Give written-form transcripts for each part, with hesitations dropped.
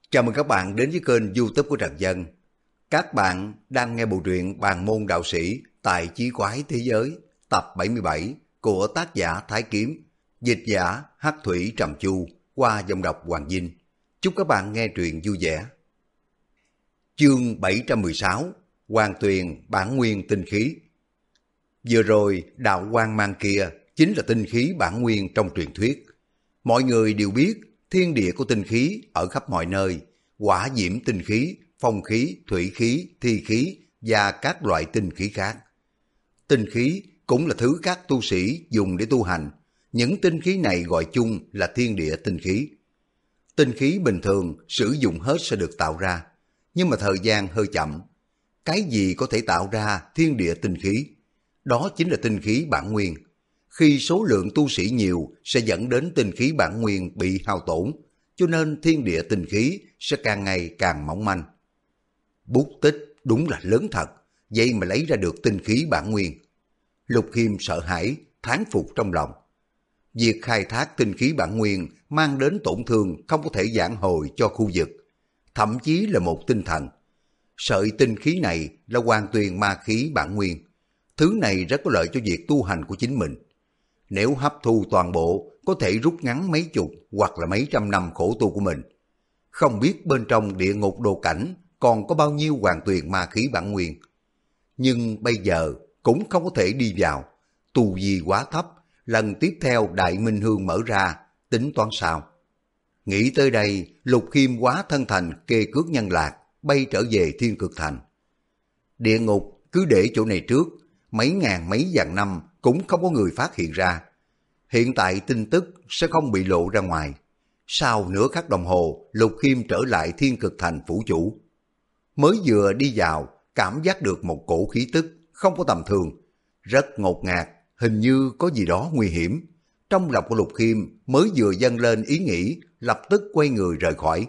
Chào mừng các bạn đến với kênh YouTube của Trần Dân. Các bạn đang nghe bộ truyện Bàn môn đạo sĩ tại chí quái thế giới tập 77 của tác giả Thái Kiếm, dịch giả Hắc Thủy Trầm Chu qua giọng đọc Hoàng Vinh. Chúc các bạn nghe truyện vui vẻ. Chương 716 Hoàng Tuyền bản nguyên tinh khí. Vừa rồi đạo quang mang kia chính là tinh khí bản nguyên trong truyền thuyết. Mọi người đều biết thiên địa của tinh khí ở khắp mọi nơi, hỏa diễm tinh khí, phong khí, thủy khí, thi khí và các loại tinh khí khác. Tinh khí cũng là thứ các tu sĩ dùng để tu hành. Những tinh khí này gọi chung là thiên địa tinh khí. Tinh khí bình thường sử dụng hết sẽ được tạo ra, nhưng mà thời gian hơi chậm. Cái gì có thể tạo ra thiên địa tinh khí? Đó chính là tinh khí bản nguyên. Khi số lượng tu sĩ nhiều sẽ dẫn đến tinh khí bản nguyên bị hao tổn, cho nên thiên địa tinh khí sẽ càng ngày càng mỏng manh. Bút tích đúng là lớn thật, vậy mà lấy ra được tinh khí bản nguyên. Lục Khiêm sợ hãi, thán phục trong lòng. Việc khai thác tinh khí bản nguyên mang đến tổn thương không có thể vãn hồi cho khu vực, thậm chí là một tinh thần. Sợi tinh khí này là hoàn toàn ma khí bản nguyên. Thứ này rất có lợi cho việc tu hành của chính mình. Nếu hấp thu toàn bộ, có thể rút ngắn mấy chục hoặc là mấy trăm năm khổ tu của mình. Không biết bên trong địa ngục đồ cảnh còn có bao nhiêu hoàn toàn ma khí bản nguyên. Nhưng bây giờ cũng không có thể đi vào. Tu vi quá thấp, lần tiếp theo Đại Minh Hương mở ra, tính toán sao? Nghĩ tới đây, Lục Khiêm hóa thân thành kê cước nhân lạc, bay trở về Thiên Cực Thành. Địa ngục cứ để chỗ này trước, mấy ngàn mấy vạn năm cũng không có người phát hiện ra. Hiện tại tin tức sẽ không bị lộ ra ngoài. Sau nửa khắc đồng hồ, Lục Khiêm trở lại Thiên Cực Thành phủ chủ. Mới vừa đi vào, cảm giác được một cổ khí tức không có tầm thường, rất ngột ngạt, hình như có gì đó nguy hiểm. Trong lòng của Lục Khiêm mới vừa dâng lên ý nghĩ, lập tức quay người rời khỏi.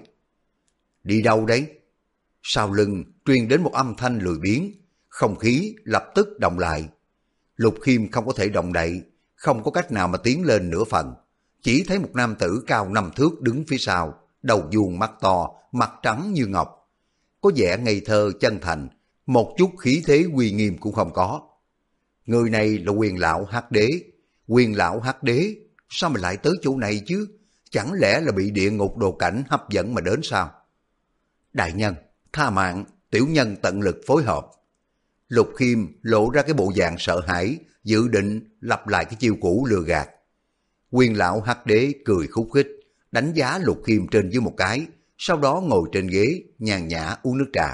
Đi đâu đấy? Sau lưng truyền đến một âm thanh lười biếng, không khí lập tức động lại. Lục Khiêm không có thể động đậy, không có cách nào mà tiến lên nửa phần. Chỉ thấy một nam tử cao 5 thước đứng phía sau, đầu vuông mắt to, mặt trắng như ngọc. Có vẻ ngây thơ chân thành, một chút khí thế uy nghiêm cũng không có. Người này là Quyền lão Hắc Đế. Quyền lão Hắc Đế, sao mà lại tới chỗ này chứ? Chẳng lẽ là bị địa ngục đồ cảnh hấp dẫn mà đến sao? Đại nhân, tha mạng, tiểu nhân tận lực phối hợp. Lục Khiêm lộ ra cái bộ dạng sợ hãi, dự định lặp lại cái chiêu cũ lừa gạt. Quyền lão Hắc Đế cười khúc khích, đánh giá Lục Khiêm trên dưới một cái, sau đó ngồi trên ghế, nhàn nhã uống nước trà.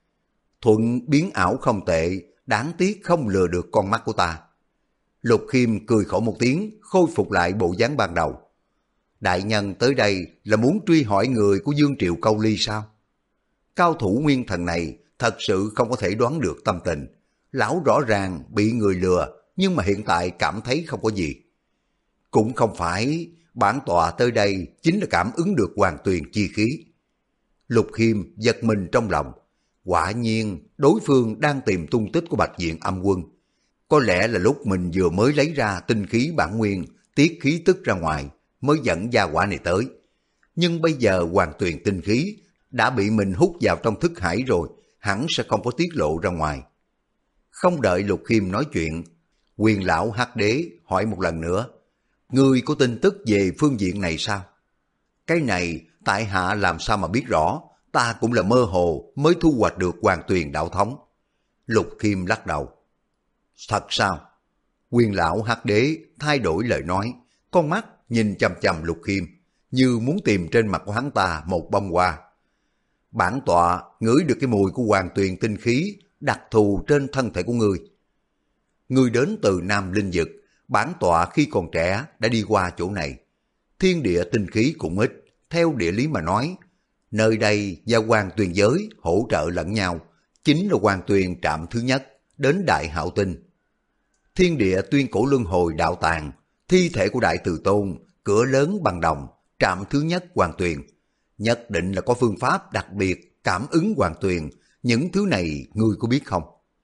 Thuận biến ảo không tệ, đáng tiếc không lừa được con mắt của ta. Lục Khiêm cười khổ một tiếng, khôi phục lại bộ dáng ban đầu. Đại nhân tới đây là muốn truy hỏi người của Dương Triệu Câu Ly sao? Cao thủ nguyên thần này thật sự không có thể đoán được tâm tình. Lão rõ ràng bị người lừa, nhưng mà hiện tại cảm thấy không có gì. Cũng không phải, bản tọa tới đây chính là cảm ứng được hoàn tuyền chi khí. Lục Khiêm giật mình trong lòng. Quả nhiên, đối phương đang tìm tung tích của Bạch Diện Âm Quân. Có lẽ là lúc mình vừa mới lấy ra tinh khí bản nguyên, tiết khí tức ra ngoài, mới dẫn gia quả này tới. Nhưng bây giờ hoàn tuyền tinh khí đã bị mình hút vào trong thức hải rồi, hẳn sẽ không có tiết lộ ra ngoài. Không đợi Lục Khiêm nói chuyện, Quyền lão Hắc Đế hỏi một lần nữa, ngươi có tin tức về phương diện này sao? Cái này tại hạ làm sao mà biết rõ, ta cũng là mơ hồ mới thu hoạch được hoàn tuyền đạo thống. Lục Khiêm lắc đầu. Thật sao? Quyền lão Hắc Đế thay đổi lời nói, con mắt nhìn chằm chằm Lục Khiêm, như muốn tìm trên mặt của hắn ta một bông hoa. Bản tọa ngửi được cái mùi của hoàn tuyền tinh khí đặc thù trên thân thể của ngươi. Ngươi đến từ Nam Linh Dực, bản tọa khi còn trẻ đã đi qua chỗ này. Thiên địa tinh khí cũng ít, theo địa lý mà nói, nơi đây và hoàn tuyền giới hỗ trợ lẫn nhau, chính là hoàn tuyền trạm thứ nhất đến Đại Hạo Tinh. Thiên địa tuyên cổ luân hồi đạo tàng, thi thể của Đại Từ Tôn, cửa lớn bằng đồng, trạm thứ nhất hoàn tuyền. Nhất định là có phương pháp đặc biệt cảm ứng hoàn tuyền, những thứ này ngươi có biết không?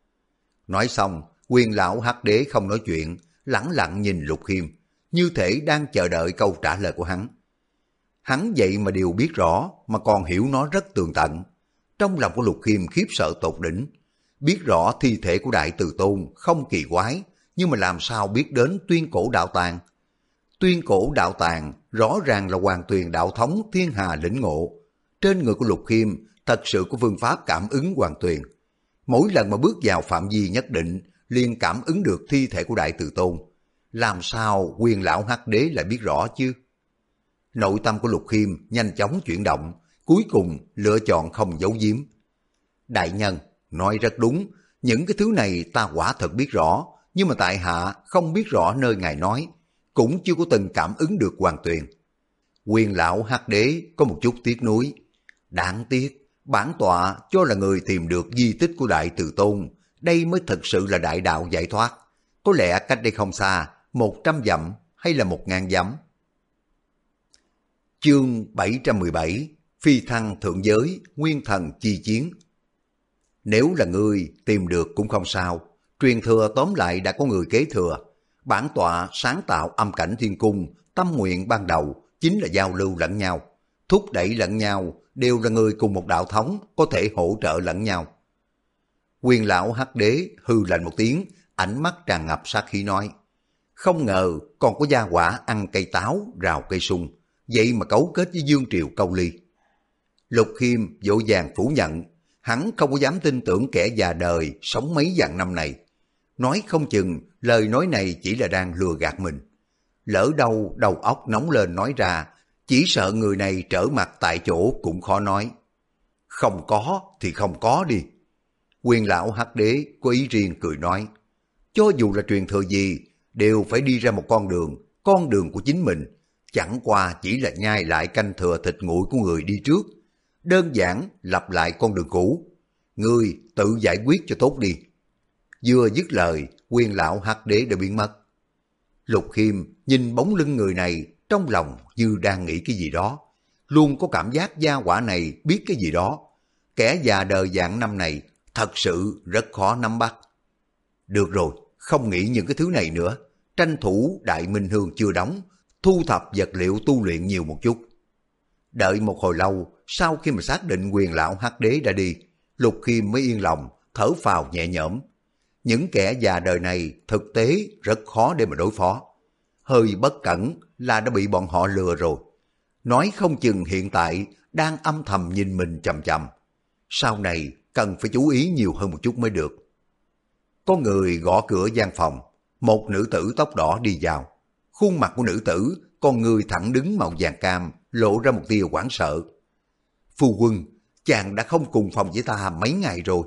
Nói xong, Quyền lão Hắc Đế không nói chuyện, lẳng lặng nhìn Lục Khiêm, như thể đang chờ đợi câu trả lời của hắn. Hắn vậy mà đều biết rõ, mà còn hiểu nó rất tường tận. Trong lòng của Lục Khiêm khiếp sợ tột đỉnh. Biết rõ thi thể của Đại Từ Tôn không kỳ quái, nhưng mà làm sao biết đến tuyên cổ đạo tàng? Tuyên cổ đạo tàng rõ ràng là Hoàng Tuyền đạo thống thiên hà lĩnh ngộ. Trên người của Lục Khiêm thật sự có phương pháp cảm ứng Hoàng Tuyền. Mỗi lần mà bước vào phạm vi nhất định, liền cảm ứng được thi thể của Đại Từ Tôn. Làm sao Quyền lão Hắc Đế lại biết rõ chứ? Nội tâm của Lục Khiêm nhanh chóng chuyển động, cuối cùng lựa chọn không giấu giếm. Đại nhân, nói rất đúng, những cái thứ này ta quả thật biết rõ, nhưng mà tại hạ không biết rõ nơi ngài nói, cũng chưa có từng cảm ứng được Hoàng Tuyền. Quyền lão Hắc Đế có một chút tiếc nuối. Đáng tiếc, bản tọa cho là người tìm được di tích của Đại Từ Tôn, đây mới thực sự là đại đạo giải thoát. Có lẽ cách đây không xa, 100 dặm hay là 1000 dặm. Chương 717 Phi thăng thượng giới, nguyên thần chi chiến. Nếu là ngươi tìm được cũng không sao, truyền thừa tóm lại đã có người kế thừa. Bản tọa sáng tạo âm cảnh thiên cung, tâm nguyện ban đầu chính là giao lưu lẫn nhau, thúc đẩy lẫn nhau, đều là người cùng một đạo thống, có thể hỗ trợ lẫn nhau. Quyền lão Hắc Đế hư lạnh một tiếng, ánh mắt tràn ngập sát khí nói, không ngờ còn có gia quả ăn cây táo, rào cây sung, vậy mà cấu kết với Dương Triều Câu Ly. Lục Khiêm vội vàng phủ nhận, hắn không có dám tin tưởng kẻ già đời sống mấy vạn năm này. Nói không chừng lời nói này chỉ là đang lừa gạt mình. Lỡ đâu đầu óc nóng lên nói ra, chỉ sợ người này trở mặt tại chỗ cũng khó nói. Không có thì không có đi. Quyền lão Hắc Đế có ý riêng cười nói, cho dù là truyền thừa gì, đều phải đi ra một con đường của chính mình, chẳng qua chỉ là nhai lại canh thừa thịt nguội của người đi trước, đơn giản lặp lại con đường cũ. Ngươi tự giải quyết cho tốt đi. Vừa dứt lời, Quyền lão Hắc Đế đã biến mất. Lục Khiêm nhìn bóng lưng người này, trong lòng như đang nghĩ cái gì đó, luôn có cảm giác gia hỏa này biết cái gì đó. Kẻ già đời vạn năm này thật sự rất khó nắm bắt. Được rồi, không nghĩ những cái thứ này nữa, tranh thủ Đại Minh Hương chưa đóng, thu thập vật liệu tu luyện nhiều một chút. Đợi một hồi lâu, sau khi mà xác định Quyền lão Hắc Đế đã đi, Lục Khiêm mới yên lòng, thở phào nhẹ nhõm. Những kẻ già đời này thực tế rất khó để mà đối phó. Hơi bất cẩn là đã bị bọn họ lừa rồi. Nói không chừng hiện tại đang âm thầm nhìn mình chằm chằm. Sau này cần phải chú ý nhiều hơn một chút mới được. Có người gõ cửa gian phòng, một nữ tử tóc đỏ đi vào. Khuôn mặt của nữ tử, con người thẳng đứng màu vàng cam, lộ ra một tia hoảng sợ. Phu quân, chàng đã không cùng phòng với ta mấy ngày rồi.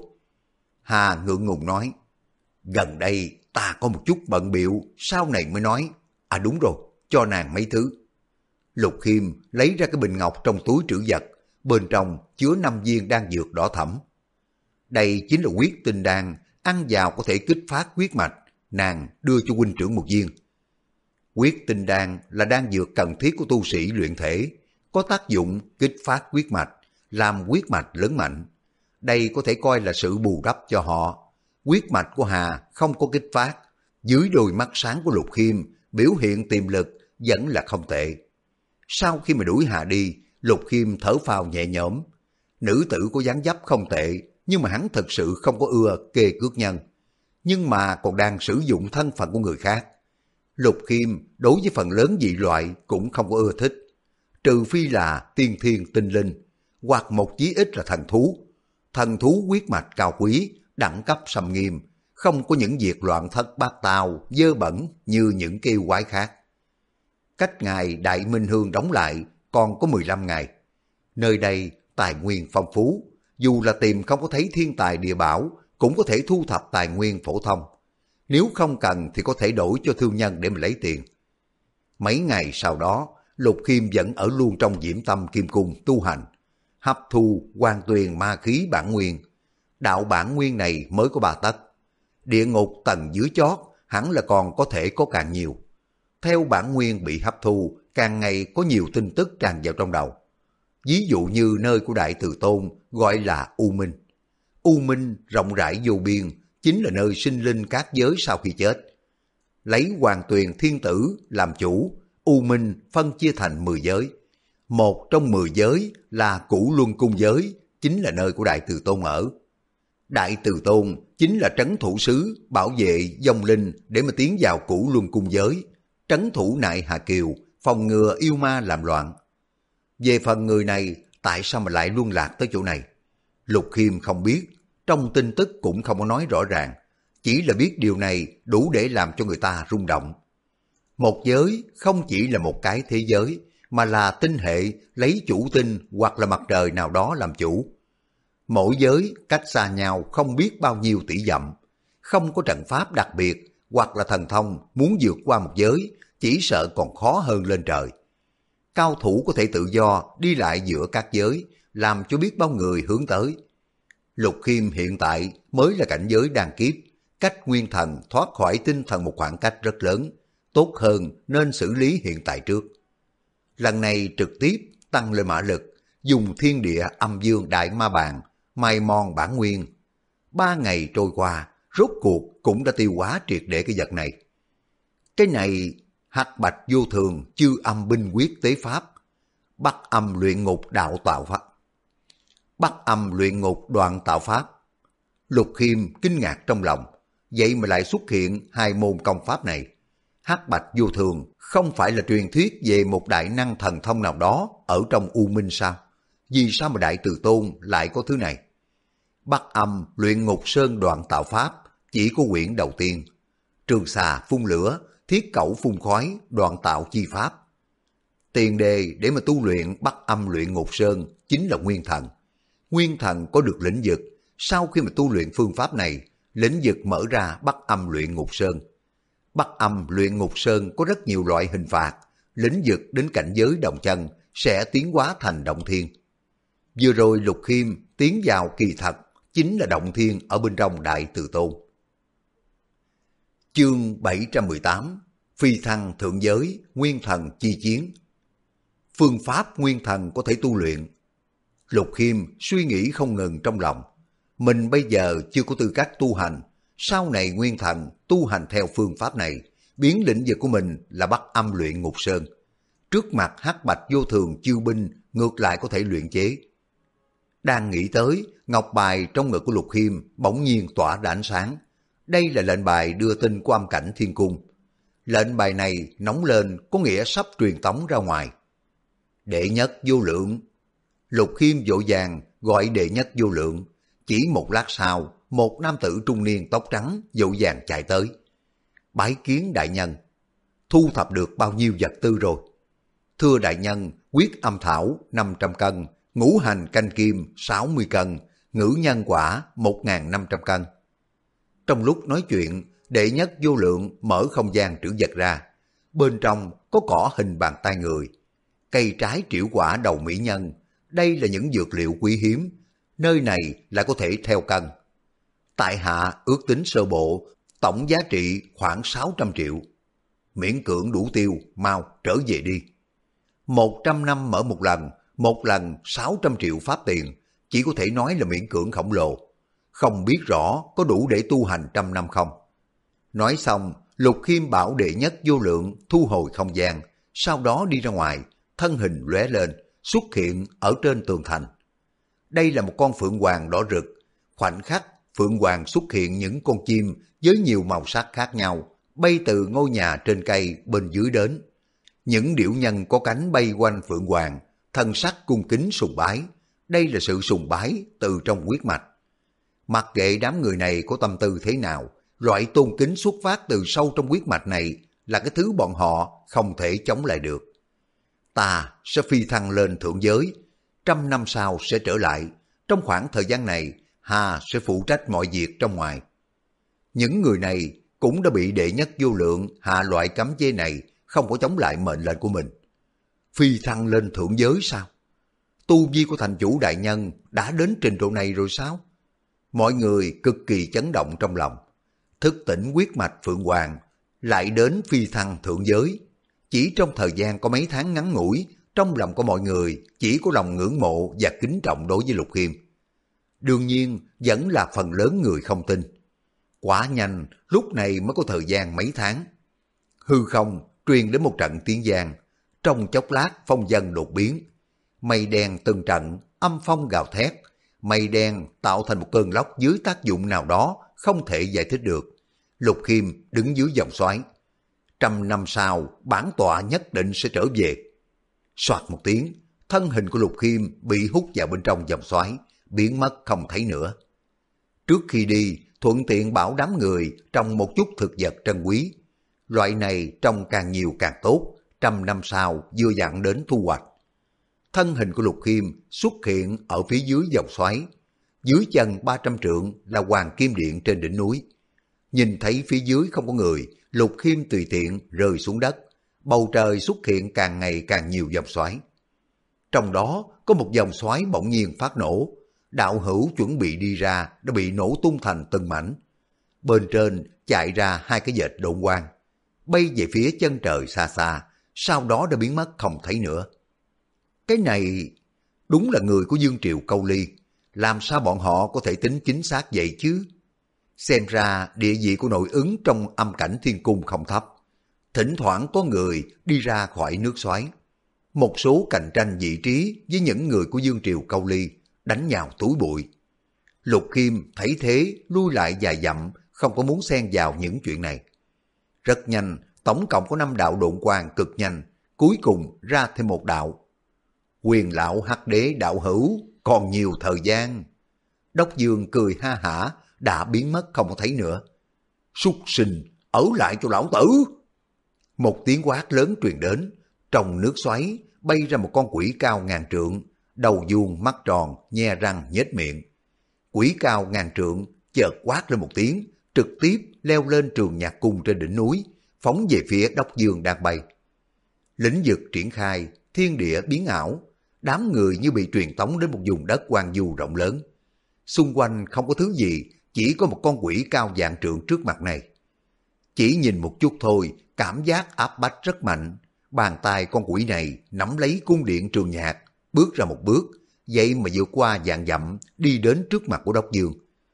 Hà ngượng ngùng nói, gần đây ta có một chút bận bịu, sau này mới nói. À đúng rồi, cho nàng mấy thứ. Lục Khiêm lấy ra cái bình ngọc trong túi trữ vật, bên trong chứa 5 viên đan dược đỏ thẫm. Đây chính là huyết tinh đan, ăn vào có thể kích phát huyết mạch, nàng đưa cho huynh trưởng một viên. Huyết tinh đan là đan dược cần thiết của tu sĩ luyện thể, có tác dụng kích phát huyết mạch, làm huyết mạch lớn mạnh. Đây có thể coi là sự bù đắp cho họ. Huyết mạch của Hà không có kích phát, dưới đôi mắt sáng của Lục Khiêm, biểu hiện tiềm lực vẫn là không tệ. Sau khi mà đuổi Hà đi, Lục Khiêm thở phào nhẹ nhõm. Nữ tử có dáng dấp không tệ, nhưng mà hắn thật sự không có ưa kê cước nhân. Nhưng mà còn đang sử dụng thân phận của người khác. Lục Khiêm đối với phần lớn dị loại cũng không có ưa thích. Trừ phi là tiên thiên tinh linh, hoặc một chí ít là thần thú. Thần thú huyết mạch cao quý, đẳng cấp sầm nghiêm, không có những việc loạn thất bát tao, dơ bẩn như những kêu quái khác. Cách ngày Đại Minh Hương đóng lại còn có 15 ngày. Nơi đây tài nguyên phong phú, dù là tìm không có thấy thiên tài địa bảo, cũng có thể thu thập tài nguyên phổ thông. Nếu không cần thì có thể đổi cho thương nhân để mà lấy tiền. Mấy ngày sau đó, Lục Khiêm vẫn ở luôn trong Diễm Tâm Kim Cung tu hành, hấp thu Hoàng Tuyền ma khí bản nguyên. Đạo bản nguyên này mới có 3 tấc. Địa ngục tầng dưới chót hẳn là còn có thể có càng nhiều. Theo bản nguyên bị hấp thu, càng ngày có nhiều tin tức tràn vào trong đầu. Ví dụ như nơi của Đại Từ Tôn gọi là U Minh. U Minh rộng rãi vô biên, chính là nơi sinh linh các giới sau khi chết. Lấy Hoàng Tuyền Thiên Tử làm chủ, U Minh phân chia thành 10 giới. Một trong 10 giới là Cửu Luân Cung giới, chính là nơi của Đại Từ Tôn ở. Đại Từ Tôn chính là trấn thủ sứ bảo vệ vong linh để mà tiến vào Cửu Luân Cung giới, trấn thủ Nại Hà Kiều, phòng ngừa yêu ma làm loạn. Về phần người này, tại sao mà lại luân lạc tới chỗ này? Lục Khiêm không biết, trong tin tức cũng không có nói rõ ràng, chỉ là biết điều này đủ để làm cho người ta rung động. Một giới không chỉ là một cái thế giới, mà là tinh hệ lấy chủ tinh hoặc là mặt trời nào đó làm chủ. Mỗi giới cách xa nhau không biết bao nhiêu tỷ dặm, không có trận pháp đặc biệt hoặc là thần thông muốn vượt qua một giới, chỉ sợ còn khó hơn lên trời. Cao thủ có thể tự do đi lại giữa các giới, làm cho biết bao người hướng tới. Lục Khiêm hiện tại mới là cảnh giới đan kiếp, cách nguyên thần thoát khỏi tinh thần một khoảng cách rất lớn, tốt hơn nên xử lý hiện tại trước. Lần này trực tiếp tăng lên mã lực, dùng thiên địa âm dương đại ma bàn, mài mòn bản nguyên. 3 ngày trôi qua, rốt cuộc cũng đã tiêu hóa triệt để cái vật này. Cái này hắc bạch vô thường chư âm binh quyết tế pháp, bắc âm luyện ngục đạo tạo pháp. Bắc âm luyện ngục đoạn tạo pháp. Lục Khiêm kinh ngạc trong lòng, vậy mà lại xuất hiện 2 môn công pháp này. Hắc bạch vô thường không phải là truyền thuyết về một đại năng thần thông nào đó ở trong U Minh sao? Vì sao mà Đại Từ Tôn lại có thứ này? Bắc âm luyện ngục sơn đoạn tạo pháp chỉ có quyển đầu tiên. Trường xà phun lửa, thiết cẩu phun khói, đoạn tạo chi pháp. Tiền đề để mà tu luyện Bắc âm luyện ngục sơn chính là nguyên thần. Nguyên thần có được lĩnh vực, sau khi mà tu luyện phương pháp này, lĩnh vực mở ra Bắc âm luyện ngục sơn. Bắc âm luyện ngục sơn có rất nhiều loại hình phạt, lĩnh vực đến cảnh giới động chân sẽ tiến hóa thành động thiên. Vừa rồi Lục Khiêm tiến vào kỳ thật chính là động thiên ở bên trong Đại Từ Tôn. Chương 718 Phi thăng thượng giới, nguyên thần chi chiến. Phương pháp nguyên thần có thể tu luyện. Lục Khiêm suy nghĩ không ngừng trong lòng. Mình bây giờ chưa có tư cách tu hành, sau này nguyên thần tu hành theo phương pháp này, biến lĩnh vực của mình là Bắc âm luyện ngục sơn. Trước mặt hắc bạch vô thường chiêu binh ngược lại có thể luyện chế. Đang nghĩ tới, ngọc bài trong ngực của Lục Khiêm bỗng nhiên tỏa ra ánh sáng. Đây là lệnh bài đưa tin của âm cảnh thiên cung. Lệnh bài này nóng lên có nghĩa sắp truyền tống ra ngoài. Đệ nhất vô lượng. Lục Khiêm vội vàng gọi đệ nhất vô lượng. Chỉ một lát sau, một nam tử trung niên tóc trắng vội vàng chạy tới. Bái kiến đại nhân. Thu thập được bao nhiêu vật tư rồi? Thưa đại nhân, quyết âm thảo 500 cân, ngũ hành canh kim 60 cân, ngữ nhân quả 1.500 cân. Trong lúc nói chuyện, đệ nhất vô lượng mở không gian trữ vật ra. Bên trong có cỏ hình bàn tay người, cây trái trĩu quả đầu mỹ nhân. Đây là những dược liệu quý hiếm, nơi này lại có thể theo cân. Tại hạ ước tính sơ bộ, tổng giá trị khoảng 600 triệu. Miễn cưỡng đủ tiêu, mau trở về đi. 100 năm mở một lần 600 triệu pháp tiền, chỉ có thể nói là miễn cưỡng khổng lồ. Không biết rõ có đủ để tu hành 100 năm không? Nói xong, Lục Khiêm bảo đệ nhất vô lượng thu hồi không gian, sau đó đi ra ngoài, thân hình lóe lên, xuất hiện ở trên tường thành. Đây là một con phượng hoàng đỏ rực. Khoảnh khắc, phượng hoàng xuất hiện những con chim với nhiều màu sắc khác nhau, bay từ ngôi nhà trên cây bên dưới đến. Những điểu nhân có cánh bay quanh phượng hoàng, thân sắc cung kính sùng bái. Đây là sự sùng bái từ trong huyết mạch. Mặc kệ đám người này có tâm tư thế nào, loại tôn kính xuất phát từ sâu trong huyết mạch này là cái thứ bọn họ không thể chống lại được. Ta sẽ phi thăng lên thượng giới, 100 năm sau sẽ trở lại. Trong khoảng thời gian này, Hà sẽ phụ trách mọi việc trong ngoài. Những người này cũng đã bị đệ nhất vô lượng hạ loại cấm chế này, không có chống lại mệnh lệnh của mình. Phi thăng lên thượng giới sao? Tu vi của thành chủ đại nhân đã đến trình độ này rồi sao? Mọi người cực kỳ chấn động trong lòng. Thức tỉnh huyết mạch Phượng Hoàng, lại đến phi thăng thượng giới. Chỉ trong thời gian có mấy tháng ngắn ngủi, trong lòng của mọi người chỉ có lòng ngưỡng mộ và kính trọng đối với Lục Khiêm. Đương nhiên, vẫn là phần lớn người không tin. Quả nhanh, lúc này mới có thời gian mấy tháng. Hư không truyền đến một trận tiếng giang, trong chốc lát phong vân đột biến, mây đen từng trận, âm phong gào thét. Mây đen tạo thành một cơn lốc dưới tác dụng nào đó không thể giải thích được. Lục Khiêm đứng dưới dòng xoáy. 100 năm sau, bản tọa nhất định sẽ trở về. Soạt một tiếng, thân hình của Lục Khiêm bị hút vào bên trong dòng xoáy, biến mất không thấy nữa. Trước khi đi, thuận tiện bảo đám người trồng một chút thực vật trân quý. Loại này trồng càng nhiều càng tốt, 100 năm sau vừa dặn đến thu hoạch. Thân hình của Lục Khiêm xuất hiện ở phía dưới dòng xoáy. Dưới chân 300 trượng là Hoàng Kim Điện trên đỉnh núi. Nhìn thấy phía dưới không có người, Lục Khiêm tùy tiện rơi xuống đất. Bầu trời xuất hiện càng ngày càng nhiều dòng xoáy. Trong đó có một dòng xoáy bỗng nhiên phát nổ. Đạo hữu chuẩn bị đi ra đã bị nổ tung thành từng mảnh. Bên trên chạy ra hai cái vệt độn quang, bay về phía chân trời xa xa, sau đó đã biến mất không thấy nữa. Cái này đúng là người của Dương Triều Câu Ly, làm sao bọn họ có thể tính chính xác vậy chứ? Xem ra địa vị của nội ứng trong âm cảnh thiên cung không thấp. Thỉnh thoảng có người đi ra khỏi nước xoáy. Một số cạnh tranh vị trí với những người của Dương Triều Câu Ly, đánh nhau túi bụi. Lục Khiêm thấy thế lui lại vài dặm, không có muốn xen vào những chuyện này. Rất nhanh, tổng cộng có 5 đạo độn quang cực nhanh, cuối cùng ra thêm một đạo. Quyền lão Hắc Đế đạo hữu, còn nhiều thời gian. Đốc Dương cười ha hả, đã biến mất không có thấy nữa. Súc sinh, ở lại cho lão tử. Một tiếng quát lớn truyền đến, trong nước xoáy bay ra một con quỷ cao ngàn trượng, đầu vuông mắt tròn, nhe răng nhếch miệng. Quỷ cao ngàn trượng chợt quát lên một tiếng, trực tiếp leo lên trường nhạc cung trên đỉnh núi, phóng về phía Đốc Dương đang bay. Lĩnh vực triển khai, thiên địa biến ảo, đám người như bị truyền tống đến một vùng đất hoang vu rộng lớn. Xung quanh không có thứ gì, chỉ có một con quỷ cao vạn trượng trước mặt này. Chỉ nhìn một chút thôi, cảm giác áp bách rất mạnh. Bàn tay con quỷ này nắm lấy cung điện trường nhạc, bước ra một bước, vậy mà vượt qua vạn dặm, đi đến trước mặt của Đốc Dương.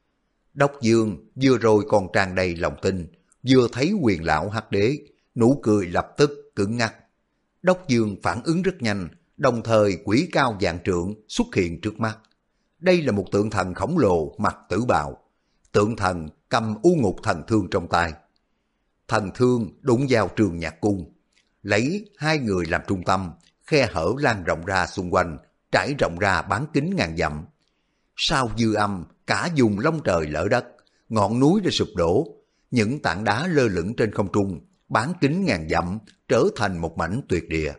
Đốc Dương vừa rồi còn tràn đầy lòng tin, vừa thấy Quyền lão Hắc Đế, nụ cười lập tức cứng ngắc. Đốc Dương phản ứng rất nhanh, đồng thời quỷ cao vạn trượng xuất hiện trước mắt. Đây là một tượng thần khổng lồ mặc tử bào. Tượng thần cầm u ngục thần thương trong tay. Thần thương đụng vào trường nhạc cung, lấy hai người làm trung tâm, khe hở lan rộng ra xung quanh, trải rộng ra bán kính ngàn dặm. Sau dư âm, cả vùng long trời lở đất, ngọn núi đã sụp đổ, những tảng đá lơ lửng trên không trung, bán kính ngàn dặm, trở thành một mảnh tuyệt địa.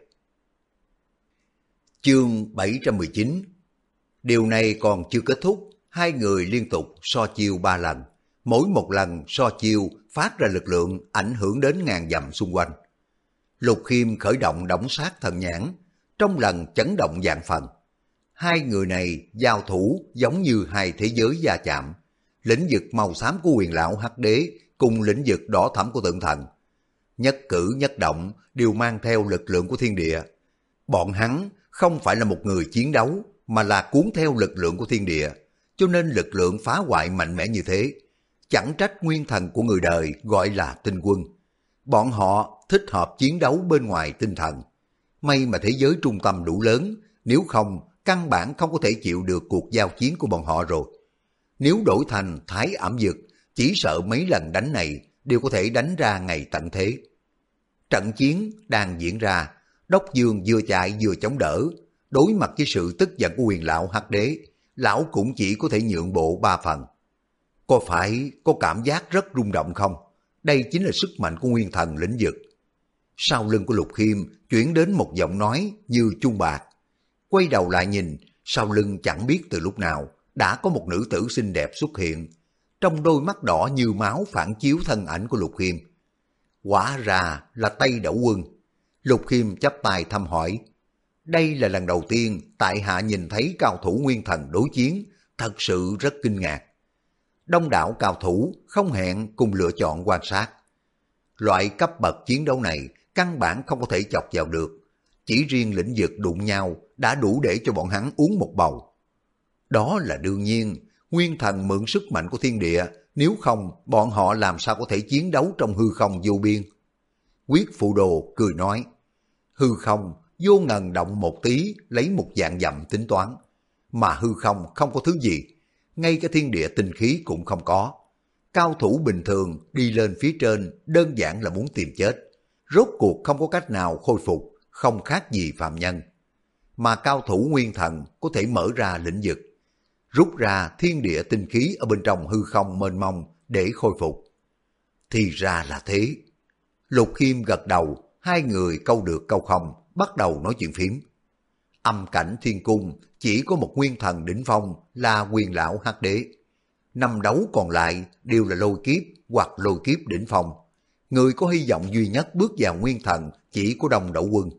Chương 719. Điều này còn chưa kết thúc, hai người liên tục so chiêu 3 lần. Mỗi một lần so chiêu phát ra lực lượng ảnh hưởng đến ngàn dặm xung quanh. Lục Khiêm khởi động đổng sát thần nhãn, trong lần chấn động vạn phần. Hai người này giao thủ giống như hai thế giới va chạm. Lĩnh vực màu xám của Quyền lão Hắc Đế cùng lĩnh vực đỏ thẫm của tượng thần. Nhất cử nhất động đều mang theo lực lượng của thiên địa. Bọn hắn không phải là một người chiến đấu, mà là cuốn theo lực lượng của thiên địa, cho nên lực lượng phá hoại mạnh mẽ như thế. Chẳng trách nguyên thần của người đời gọi là tinh quân. Bọn họ thích hợp chiến đấu bên ngoài tinh thần. May mà thế giới trung tâm đủ lớn, nếu không căn bản không có thể chịu được cuộc giao chiến của bọn họ rồi. Nếu đổi thành thái ẩm dực, chỉ sợ mấy lần đánh này đều có thể đánh ra ngày tận thế. Trận chiến đang diễn ra, Đốc Dương vừa chạy vừa chống đỡ. Đối mặt với sự tức giận của Quyền lão Hắc Đế, lão cũng chỉ có thể nhượng bộ 3 phần. Có phải có cảm giác rất rung động không? Đây chính là sức mạnh của nguyên thần lĩnh vực. Sau lưng của Lục Khiêm chuyển đến một giọng nói như chuông bạc. Quay đầu lại nhìn, sau lưng chẳng biết từ lúc nào đã có một nữ tử xinh đẹp xuất hiện. Trong đôi mắt đỏ như máu phản chiếu thân ảnh của Lục Khiêm. Quả ra là Tây Đẩu Quân. Lục Khiêm chắp tay thăm hỏi. Đây là lần đầu tiên tại hạ nhìn thấy cao thủ nguyên thần đối chiến, thật sự rất kinh ngạc. Đông đảo cao thủ không hẹn cùng lựa chọn quan sát. Loại cấp bậc chiến đấu này căn bản không có thể chọc vào được. Chỉ riêng lĩnh vực đụng nhau đã đủ để cho bọn hắn uống một bầu. Đó là đương nhiên, nguyên thần mượn sức mạnh của thiên địa, nếu không bọn họ làm sao có thể chiến đấu trong hư không vô biên. Quyết Phụ Đồ cười nói, hư không vô ngần động một tí lấy một vạn dặm tính toán. Mà hư không không có thứ gì, ngay cả thiên địa tinh khí cũng không có. Cao thủ bình thường đi lên phía trên đơn giản là muốn tìm chết. Rốt cuộc không có cách nào khôi phục, không khác gì phàm nhân. Mà cao thủ nguyên thần có thể mở ra lĩnh vực, rút ra thiên địa tinh khí ở bên trong hư không mênh mông để khôi phục. Thì ra là thế. Lục Khiêm gật đầu, hai người câu được câu không, bắt đầu nói chuyện phím. Âm cảnh thiên cung chỉ có một nguyên thần đỉnh phong là Quyền lão Hắc Đế. Năm đấu còn lại đều là lôi kiếp hoặc lôi kiếp đỉnh phong. Người có hy vọng duy nhất bước vào nguyên thần chỉ có Đông Đậu Quân.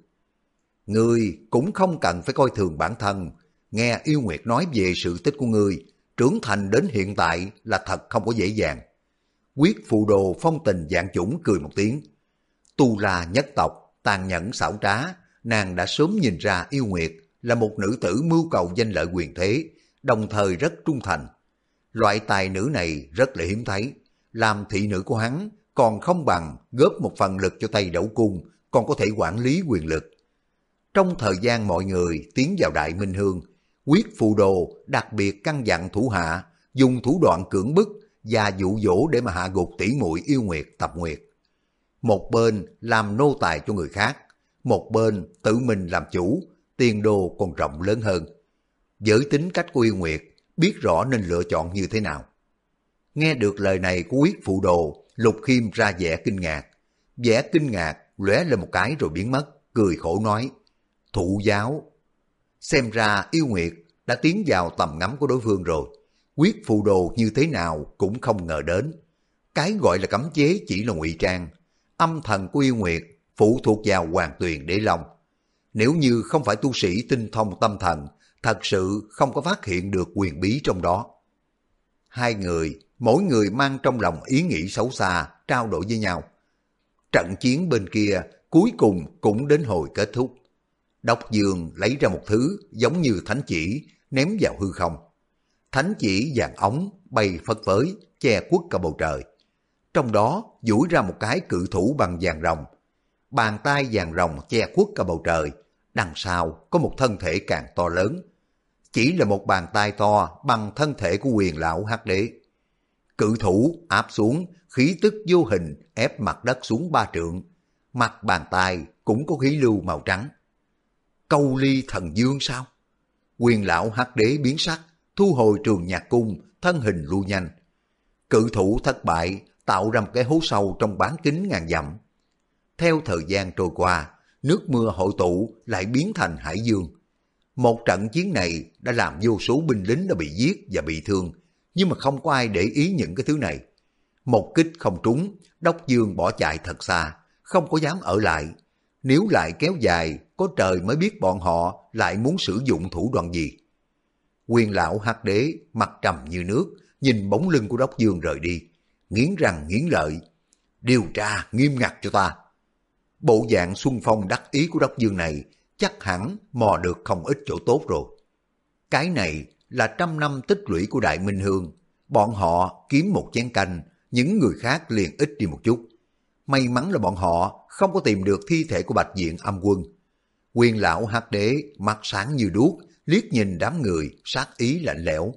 Người cũng không cần phải coi thường bản thân. Nghe Yêu Nguyệt nói về sự tích của người, trưởng thành đến hiện tại là thật không có dễ dàng. Quyết phù đồ phong tình dạng chủng cười một tiếng. Tu La nhất tộc, tàn nhẫn xảo trá, nàng đã sớm nhìn ra Yêu Nguyệt là một nữ tử mưu cầu danh lợi quyền thế, đồng thời rất trung thành. Loại tài nữ này rất là hiếm thấy, làm thị nữ của hắn còn không bằng góp một phần lực cho Tây Đẩu Cung, còn có thể quản lý quyền lực. Trong thời gian mọi người tiến vào Đại Minh Hương, Quyết phù đồ đặc biệt căn dặn thủ hạ dùng thủ đoạn cưỡng bức và dụ dỗ để mà hạ gục tỷ muội Yêu Nguyệt Tập Nguyệt. Một bên làm nô tài cho người khác, một bên tự mình làm chủ, tiền đồ còn rộng lớn hơn. Với tính cách của Yêu Nguyệt, biết rõ nên lựa chọn như thế nào. Nghe được lời này của Quyết phụ đồ, Lục Khiêm ra vẻ kinh ngạc. Vẻ kinh ngạc lóe lên một cái rồi biến mất, cười khổ nói, thụ giáo. Xem ra Yêu Nguyệt đã tiến vào tầm ngắm của đối phương rồi. Quyết phụ đồ như thế nào cũng không ngờ đến. Cái gọi là cấm chế chỉ là ngụy trang. Âm thần của Yêu Nguyệt phụ thuộc vào Hoàng Tuyền Đế Long. Nếu như không phải tu sĩ tinh thông tâm thần, thật sự không có phát hiện được quyền bí trong đó. Hai người, mỗi người mang trong lòng ý nghĩ xấu xa, trao đổi với nhau. Trận chiến bên kia cuối cùng cũng đến hồi kết thúc. Độc Dương lấy ra một thứ giống như thánh chỉ, ném vào hư không. Thánh chỉ vàng ống bay phất phới, che khuất cả bầu trời. Trong đó duỗi ra một cái cự thủ bằng vàng rồng. Bàn tay vàng rồng che khuất cả bầu trời. Đằng sau có một thân thể càng to lớn. Chỉ là một bàn tay to bằng thân thể của Quyền lão Hắc Đế. Cự thủ áp xuống, khí tức vô hình ép mặt đất xuống 3 trượng. Mặt bàn tay cũng có khí lưu màu trắng. Câu Ly Thần Dương sao? Quyền lão Hắc Đế biến sắc, thu hồi Trường Nhạc Cung, thân hình lui nhanh. Cự thủ thất bại, tạo ra một cái hố sâu trong bán kính ngàn dặm. Theo thời gian trôi qua, nước mưa hội tụ lại biến thành hải dương. Một trận chiến này đã làm vô số binh lính đã bị giết và bị thương, nhưng mà không có ai để ý những cái thứ này. Một kích không trúng, Đốc Dương bỏ chạy thật xa, không có dám ở lại. Nếu lại kéo dài, có trời mới biết bọn họ lại muốn sử dụng thủ đoạn gì. Quyền lão Hắc Đế mặt trầm như nước, nhìn bóng lưng của Đốc Dương rời đi, nghiến răng nghiến lợi. Điều tra nghiêm ngặt cho ta. Bộ dạng xuân phong đắc ý của Đốc Dương này chắc hẳn mò được không ít chỗ tốt rồi. Cái này là 100 năm tích lũy của Đại Minh Hương. Bọn họ kiếm một chén canh, những người khác liền ít đi một chút. May mắn là bọn họ không có tìm được thi thể của Bạch Diện Âm Quân. Quyền lão Hắc Đế mắt sáng như đuốc, liếc nhìn đám người sát ý lạnh lẽo.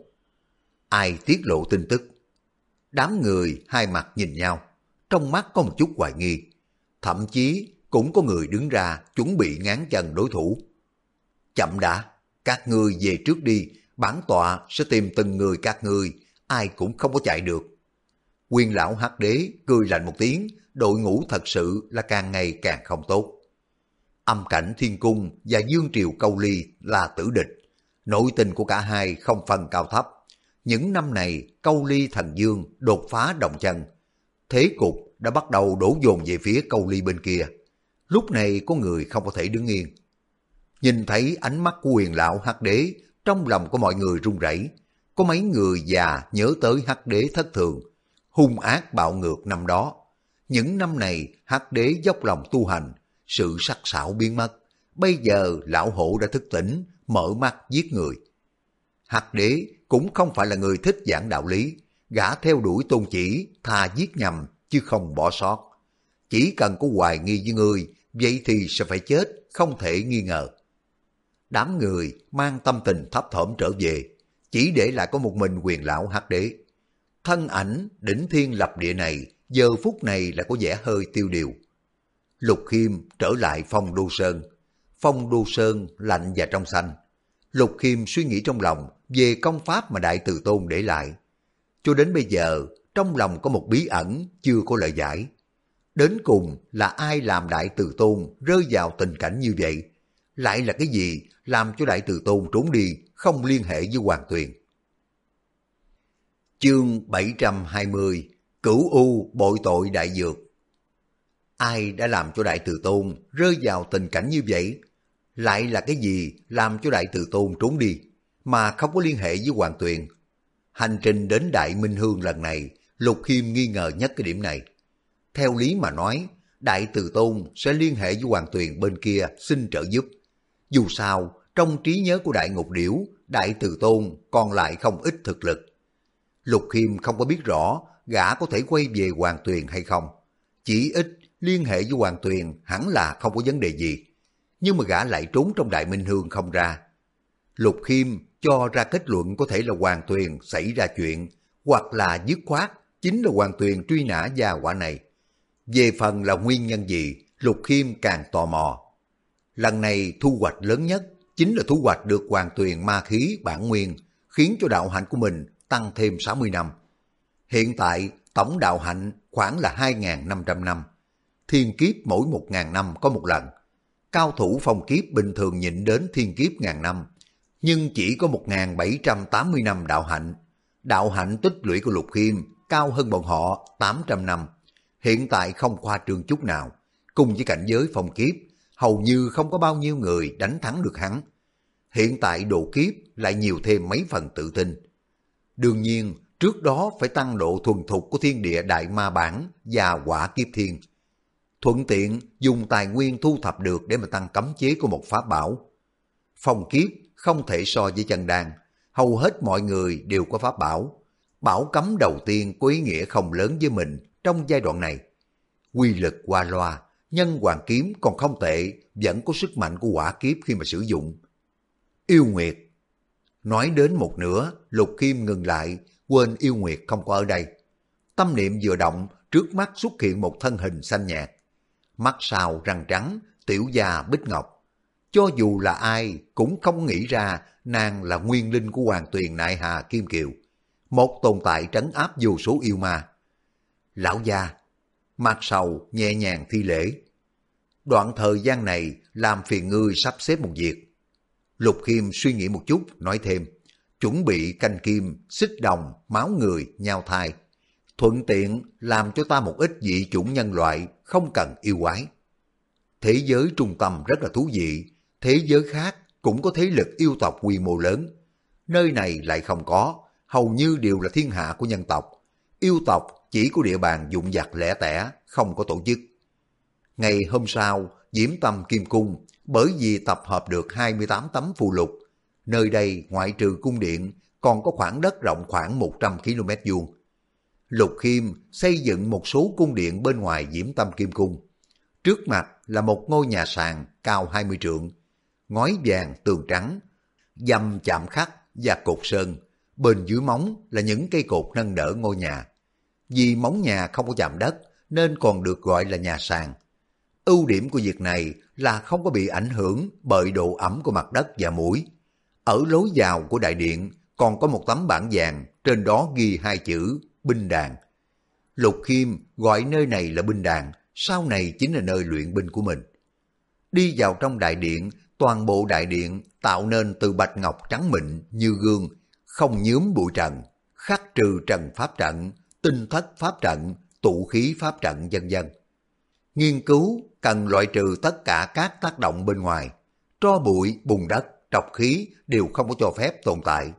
Ai tiết lộ tin tức? Đám người hai mặt nhìn nhau, trong mắt có một chút hoài nghi. Thậm chí cũng có người đứng ra chuẩn bị ngáng chân đối thủ. Chậm đã, các ngươi về trước đi, bản tọa sẽ tìm từng người các ngươi, ai cũng không có chạy được. Quyền lão Hắc Đế cười lạnh một tiếng, đội ngũ thật sự là càng ngày càng không tốt. Âm cảnh thiên cung và Dương Triều Câu Ly là tử địch, nội tình của cả hai không phân cao thấp. Những năm này Câu Ly Thần Dương đột phá động chân, thế cục đã bắt đầu đổ dồn về phía Câu Ly bên kia. Lúc này có người không có thể đứng yên. Nhìn thấy ánh mắt của Quyền lão Hắc Đế, trong lòng của mọi người run rẩy. Có mấy người già nhớ tới Hắc Đế thất thường, hung ác bạo ngược năm đó. Những năm này Hắc Đế dốc lòng tu hành, sự sắc sảo biến mất. Bây giờ lão hổ đã thức tỉnh, mở mắt giết người. Hắc Đế cũng không phải là người thích giảng đạo lý, gã theo đuổi tôn chỉ, thà giết nhầm chứ không bỏ sót. Chỉ cần có hoài nghi với ngươi, vậy thì sẽ phải chết, không thể nghi ngờ. Đám người mang tâm tình thấp thỏm trở về, chỉ để lại có một mình Quyền lão Hắc Đế. Thân ảnh đỉnh thiên lập địa này giờ phút này là có vẻ hơi tiêu điều. Lục Khiêm trở lại Phong Đô Sơn. Phong Đô Sơn lạnh và trong xanh. Lục Khiêm suy nghĩ trong lòng về công pháp mà Đại Từ Tôn để lại. Cho đến bây giờ, trong lòng có một bí ẩn chưa có lời giải. Đến cùng là ai làm Đại Từ Tôn rơi vào tình cảnh như vậy? Lại là cái gì làm cho Đại Từ Tôn trốn đi, không liên hệ với Hoàng Tuyền? Chương 720 Cửu U bội tội đại dược. Ai đã làm cho Đại Từ Tôn rơi vào tình cảnh như vậy? Lại là cái gì làm cho Đại Từ Tôn trốn đi, mà không có liên hệ với Hoàng Tuyền? Hành trình đến Đại Minh Hương lần này, Lục Khiêm nghi ngờ nhất cái điểm này. Theo lý mà nói, Đại Từ Tôn sẽ liên hệ với Hoàng Tuyền bên kia xin trợ giúp. Dù sao, trong trí nhớ của Đại Ngục Điểu, Đại Từ Tôn còn lại không ít thực lực. Lục Khiêm không có biết rõ gã có thể quay về Hoàng Tuyền hay không. Chỉ ít liên hệ với Hoàng Tuyền hẳn là không có vấn đề gì. Nhưng mà gã lại trốn trong Đại Minh Hương không ra. Lục Khiêm cho ra kết luận có thể là Hoàng Tuyền xảy ra chuyện, hoặc là dứt khoát chính là Hoàng Tuyền truy nã gia hỏa này. Về phần là nguyên nhân gì, Lục Khiêm càng tò mò. Lần này thu hoạch lớn nhất chính là thu hoạch được Hoàng Tuyền ma khí bản nguyên, khiến cho đạo hạnh của mình tăng thêm 60 năm. Hiện tại tổng đạo hạnh khoảng là 2.500 năm. Thiên kiếp mỗi 1.000 năm có một lần. Cao thủ phong kiếp bình thường nhịn đến thiên kiếp ngàn năm, nhưng chỉ có 1.780 năm đạo hạnh. Đạo hạnh tích lũy của Lục Khiêm cao hơn bọn họ 800 năm. Hiện tại không khoa trương chút nào, cùng với cảnh giới phong kiếp, hầu như không có bao nhiêu người đánh thắng được hắn. Hiện tại độ kiếp lại nhiều thêm mấy phần tự tin. Đương nhiên, trước đó phải tăng độ thuần thục của thiên địa đại ma bản và quả kiếp thiên. Thuận tiện dùng tài nguyên thu thập được để mà tăng cấm chế của một pháp bảo. Phong kiếp không thể so với chân đan, hầu hết mọi người đều có pháp bảo. Bảo cấm đầu tiên có ý nghĩa không lớn với mình trong giai đoạn này. Quy lực qua loa, nhân hoàng kiếm còn không tệ, vẫn có sức mạnh của quả kiếp khi mà sử dụng. Yêu Nguyệt. Nói đến một nửa, Lục Khiêm ngừng lại, quên Yêu Nguyệt không có ở đây. Tâm niệm vừa động, trước mắt xuất hiện một thân hình xanh nhạt. Mắt sao răng trắng, tiểu da bích ngọc. Cho dù là ai cũng không nghĩ ra nàng là nguyên linh của Hoàng Tuyền Nại Hà Kim Kiều, một tồn tại trấn áp vô số yêu ma. Lão gia, mặt sầu nhẹ nhàng thi lễ. Đoạn thời gian này làm phiền ngươi sắp xếp một việc. Lục Khiêm suy nghĩ một chút, nói thêm, chuẩn bị canh kim, xích đồng, máu người, nhau thai. Thuận tiện làm cho ta một ít dị chủng nhân loại, không cần yêu quái. Thế giới trung tâm rất là thú vị, thế giới khác cũng có thế lực yêu tộc quy mô lớn. Nơi này lại không có, hầu như đều là thiên hạ của nhân tộc. Yêu tộc chỉ có địa bàn dụng vặt lẻ tẻ, không có tổ chức. Ngày hôm sau, Diễm Tâm Kim Cung, bởi vì tập hợp được 28 tấm phù lục, nơi đây ngoại trừ cung điện, còn có khoảng đất rộng khoảng 100 km vuông. Lục Khiêm xây dựng một số cung điện bên ngoài Diễm Tâm Kim Cung. Trước mặt là một ngôi nhà sàn cao 20 trượng, ngói vàng tường trắng, dăm chạm khắc và cột sơn. Bên dưới móng là những cây cột nâng đỡ ngôi nhà. Vì móng nhà không có chạm đất nên còn được gọi là nhà sàn. Ưu điểm của việc này là không có bị ảnh hưởng bởi độ ẩm của mặt đất và muỗi. Ở lối vào của đại điện còn có một tấm bảng vàng, trên đó ghi hai chữ binh đàn. Lục Khiêm gọi nơi này là binh đàn, sau này chính là nơi luyện binh của mình. Đi vào trong đại điện, toàn bộ đại điện tạo nên từ bạch ngọc trắng mịn như gương, không nhuốm bụi trần, khắc trừ trần pháp trận, tinh thất pháp trận, tụ khí pháp trận vân vân. Nghiên cứu cần loại trừ tất cả các tác động bên ngoài, tro bụi, bùn đất, trọc khí đều không có cho phép tồn tại.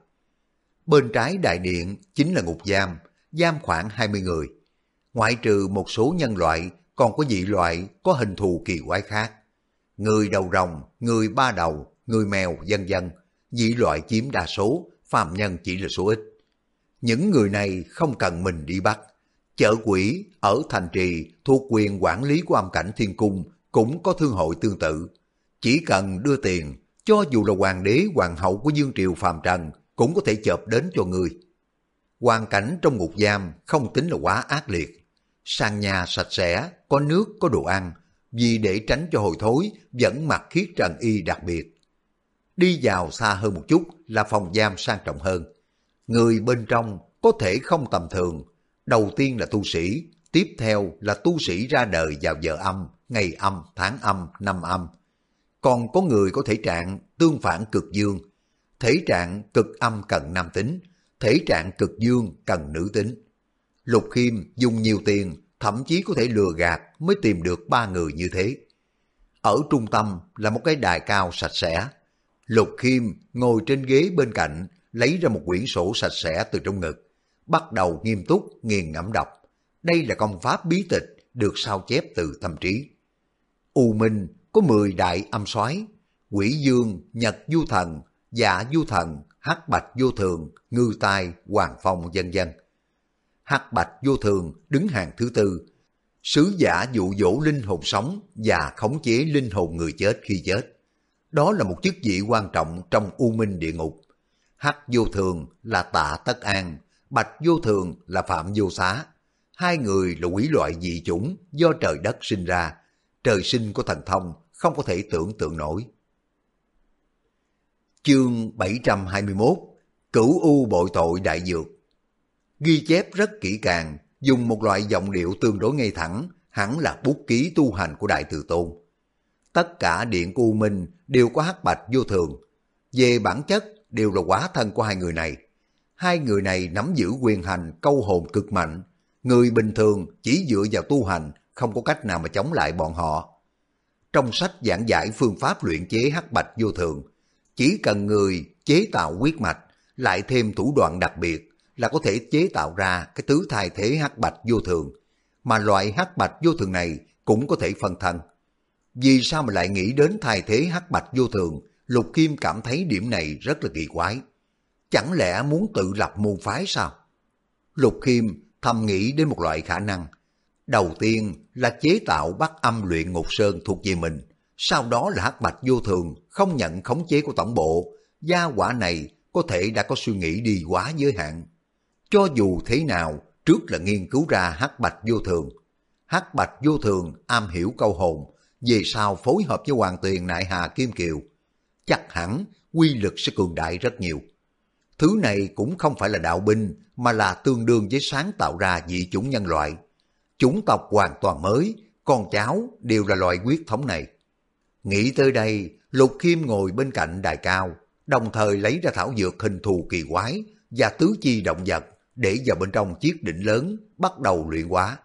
Bên trái đại điện chính là ngục giam, giam khoảng 20 người. Ngoại trừ một số nhân loại, còn có dị loại có hình thù kỳ quái khác. Người đầu rồng, người ba đầu, người mèo vân vân. Dị loại chiếm đa số, phàm nhân chỉ là số ít. Những người này không cần mình đi bắt. Chợ quỷ ở thành trì thuộc quyền quản lý của âm cảnh thiên cung cũng có thương hội tương tự. Chỉ cần đưa tiền, cho dù là hoàng đế hoàng hậu của Dương Triều phàm trần cũng có thể chộp đến cho ngươi. Hoàn cảnh trong ngục giam không tính là quá ác liệt. Sàn nhà sạch sẽ, có nước, có đồ ăn, vì để tránh cho hôi thối vẫn mặc khiết trần y đặc biệt. Đi vào xa hơn một chút là phòng giam sang trọng hơn. Người bên trong có thể không tầm thường. Đầu tiên là tu sĩ, tiếp theo là tu sĩ ra đời vào giờ âm, ngày âm, tháng âm, năm âm. Còn có người có thể trạng tương phản cực dương. Thể trạng cực âm cần nam tính, thể trạng cực dương cần nữ tính. Lục Khiêm dùng nhiều tiền, thậm chí có thể lừa gạt mới tìm được 3 người như thế. Ở trung tâm là một cái đài cao sạch sẽ. Lục Khiêm ngồi trên ghế bên cạnh, lấy ra một quyển sổ sạch sẽ từ trong ngực, bắt đầu nghiêm túc nghiền ngẫm đọc. Đây là công pháp bí tịch được sao chép từ tâm trí. U Minh có 10 đại âm soái: Quỷ Dương, Nhật Du Thần, Dạ Du Thần, Hắc Bạch Vô Thường, Ngư Tai, Hoàng Phong, vân vân. Hắc Bạch Vô Thường đứng hàng thứ 4, sứ giả dụ dỗ linh hồn sống và khống chế linh hồn người chết khi chết. Đó là một chức vị quan trọng trong U Minh địa ngục. Hắc Vô Thường là Tạ Tất An, Bạch Vô Thường là Phạm Vô Xá. 2 người là quỷ loại dị chủng do trời đất sinh ra, trời sinh có thần thông, không có thể tưởng tượng nổi. Chương 721: Cửu U bội tội đại dược. Ghi chép rất kỹ càng, dùng một loại giọng điệu tương đối ngay thẳng, hẳn là bút ký tu hành của Đại Từ Tôn. Tất cả điện của U Minh đều có Hắc Bạch Vô Thường. Về bản chất đều là hóa thân của 2 người này. 2 người này nắm giữ quyền hành câu hồn cực mạnh. Người bình thường chỉ dựa vào tu hành không có cách nào mà chống lại bọn họ. Trong sách giảng giải phương pháp luyện chế Hắc Bạch Vô Thường, chỉ cần người chế tạo huyết mạch, lại thêm thủ đoạn đặc biệt là có thể chế tạo ra cái thứ thay thế Hắc Bạch Vô Thường. Mà loại Hắc Bạch Vô Thường này cũng có thể phân thân. Vì sao mà lại nghĩ đến thay thế Hắc Bạch Vô Thường? Lục Khiêm cảm thấy điểm này rất là kỳ quái. Chẳng lẽ muốn tự lập môn phái sao? Lục Khiêm thầm nghĩ đến một loại khả năng. Đầu tiên là chế tạo Bắc Âm Luyện Ngục Sơn thuộc về mình, sau đó là Hắc Bạch Vô Thường không nhận khống chế của tổng bộ. Gia hỏa này có thể đã có suy nghĩ đi quá giới hạn. Cho dù thế nào, trước là nghiên cứu ra Hắc Bạch Vô Thường. Hắc Bạch Vô Thường am hiểu câu hồn, về sau phối hợp với Hoàng Tuyền Nại Hà Kim Kiều, chắc hẳn quy lực sẽ cường đại rất nhiều. Thứ này cũng không phải là đạo binh, mà là tương đương với sáng tạo ra dị chủng nhân loại. Chủng tộc hoàn toàn mới, con cháu đều là loại huyết thống này. Nghĩ tới đây, Lục Khiêm ngồi bên cạnh đài cao, đồng thời lấy ra thảo dược hình thù kỳ quái và tứ chi động vật để vào bên trong chiếc đỉnh lớn, bắt đầu luyện hóa.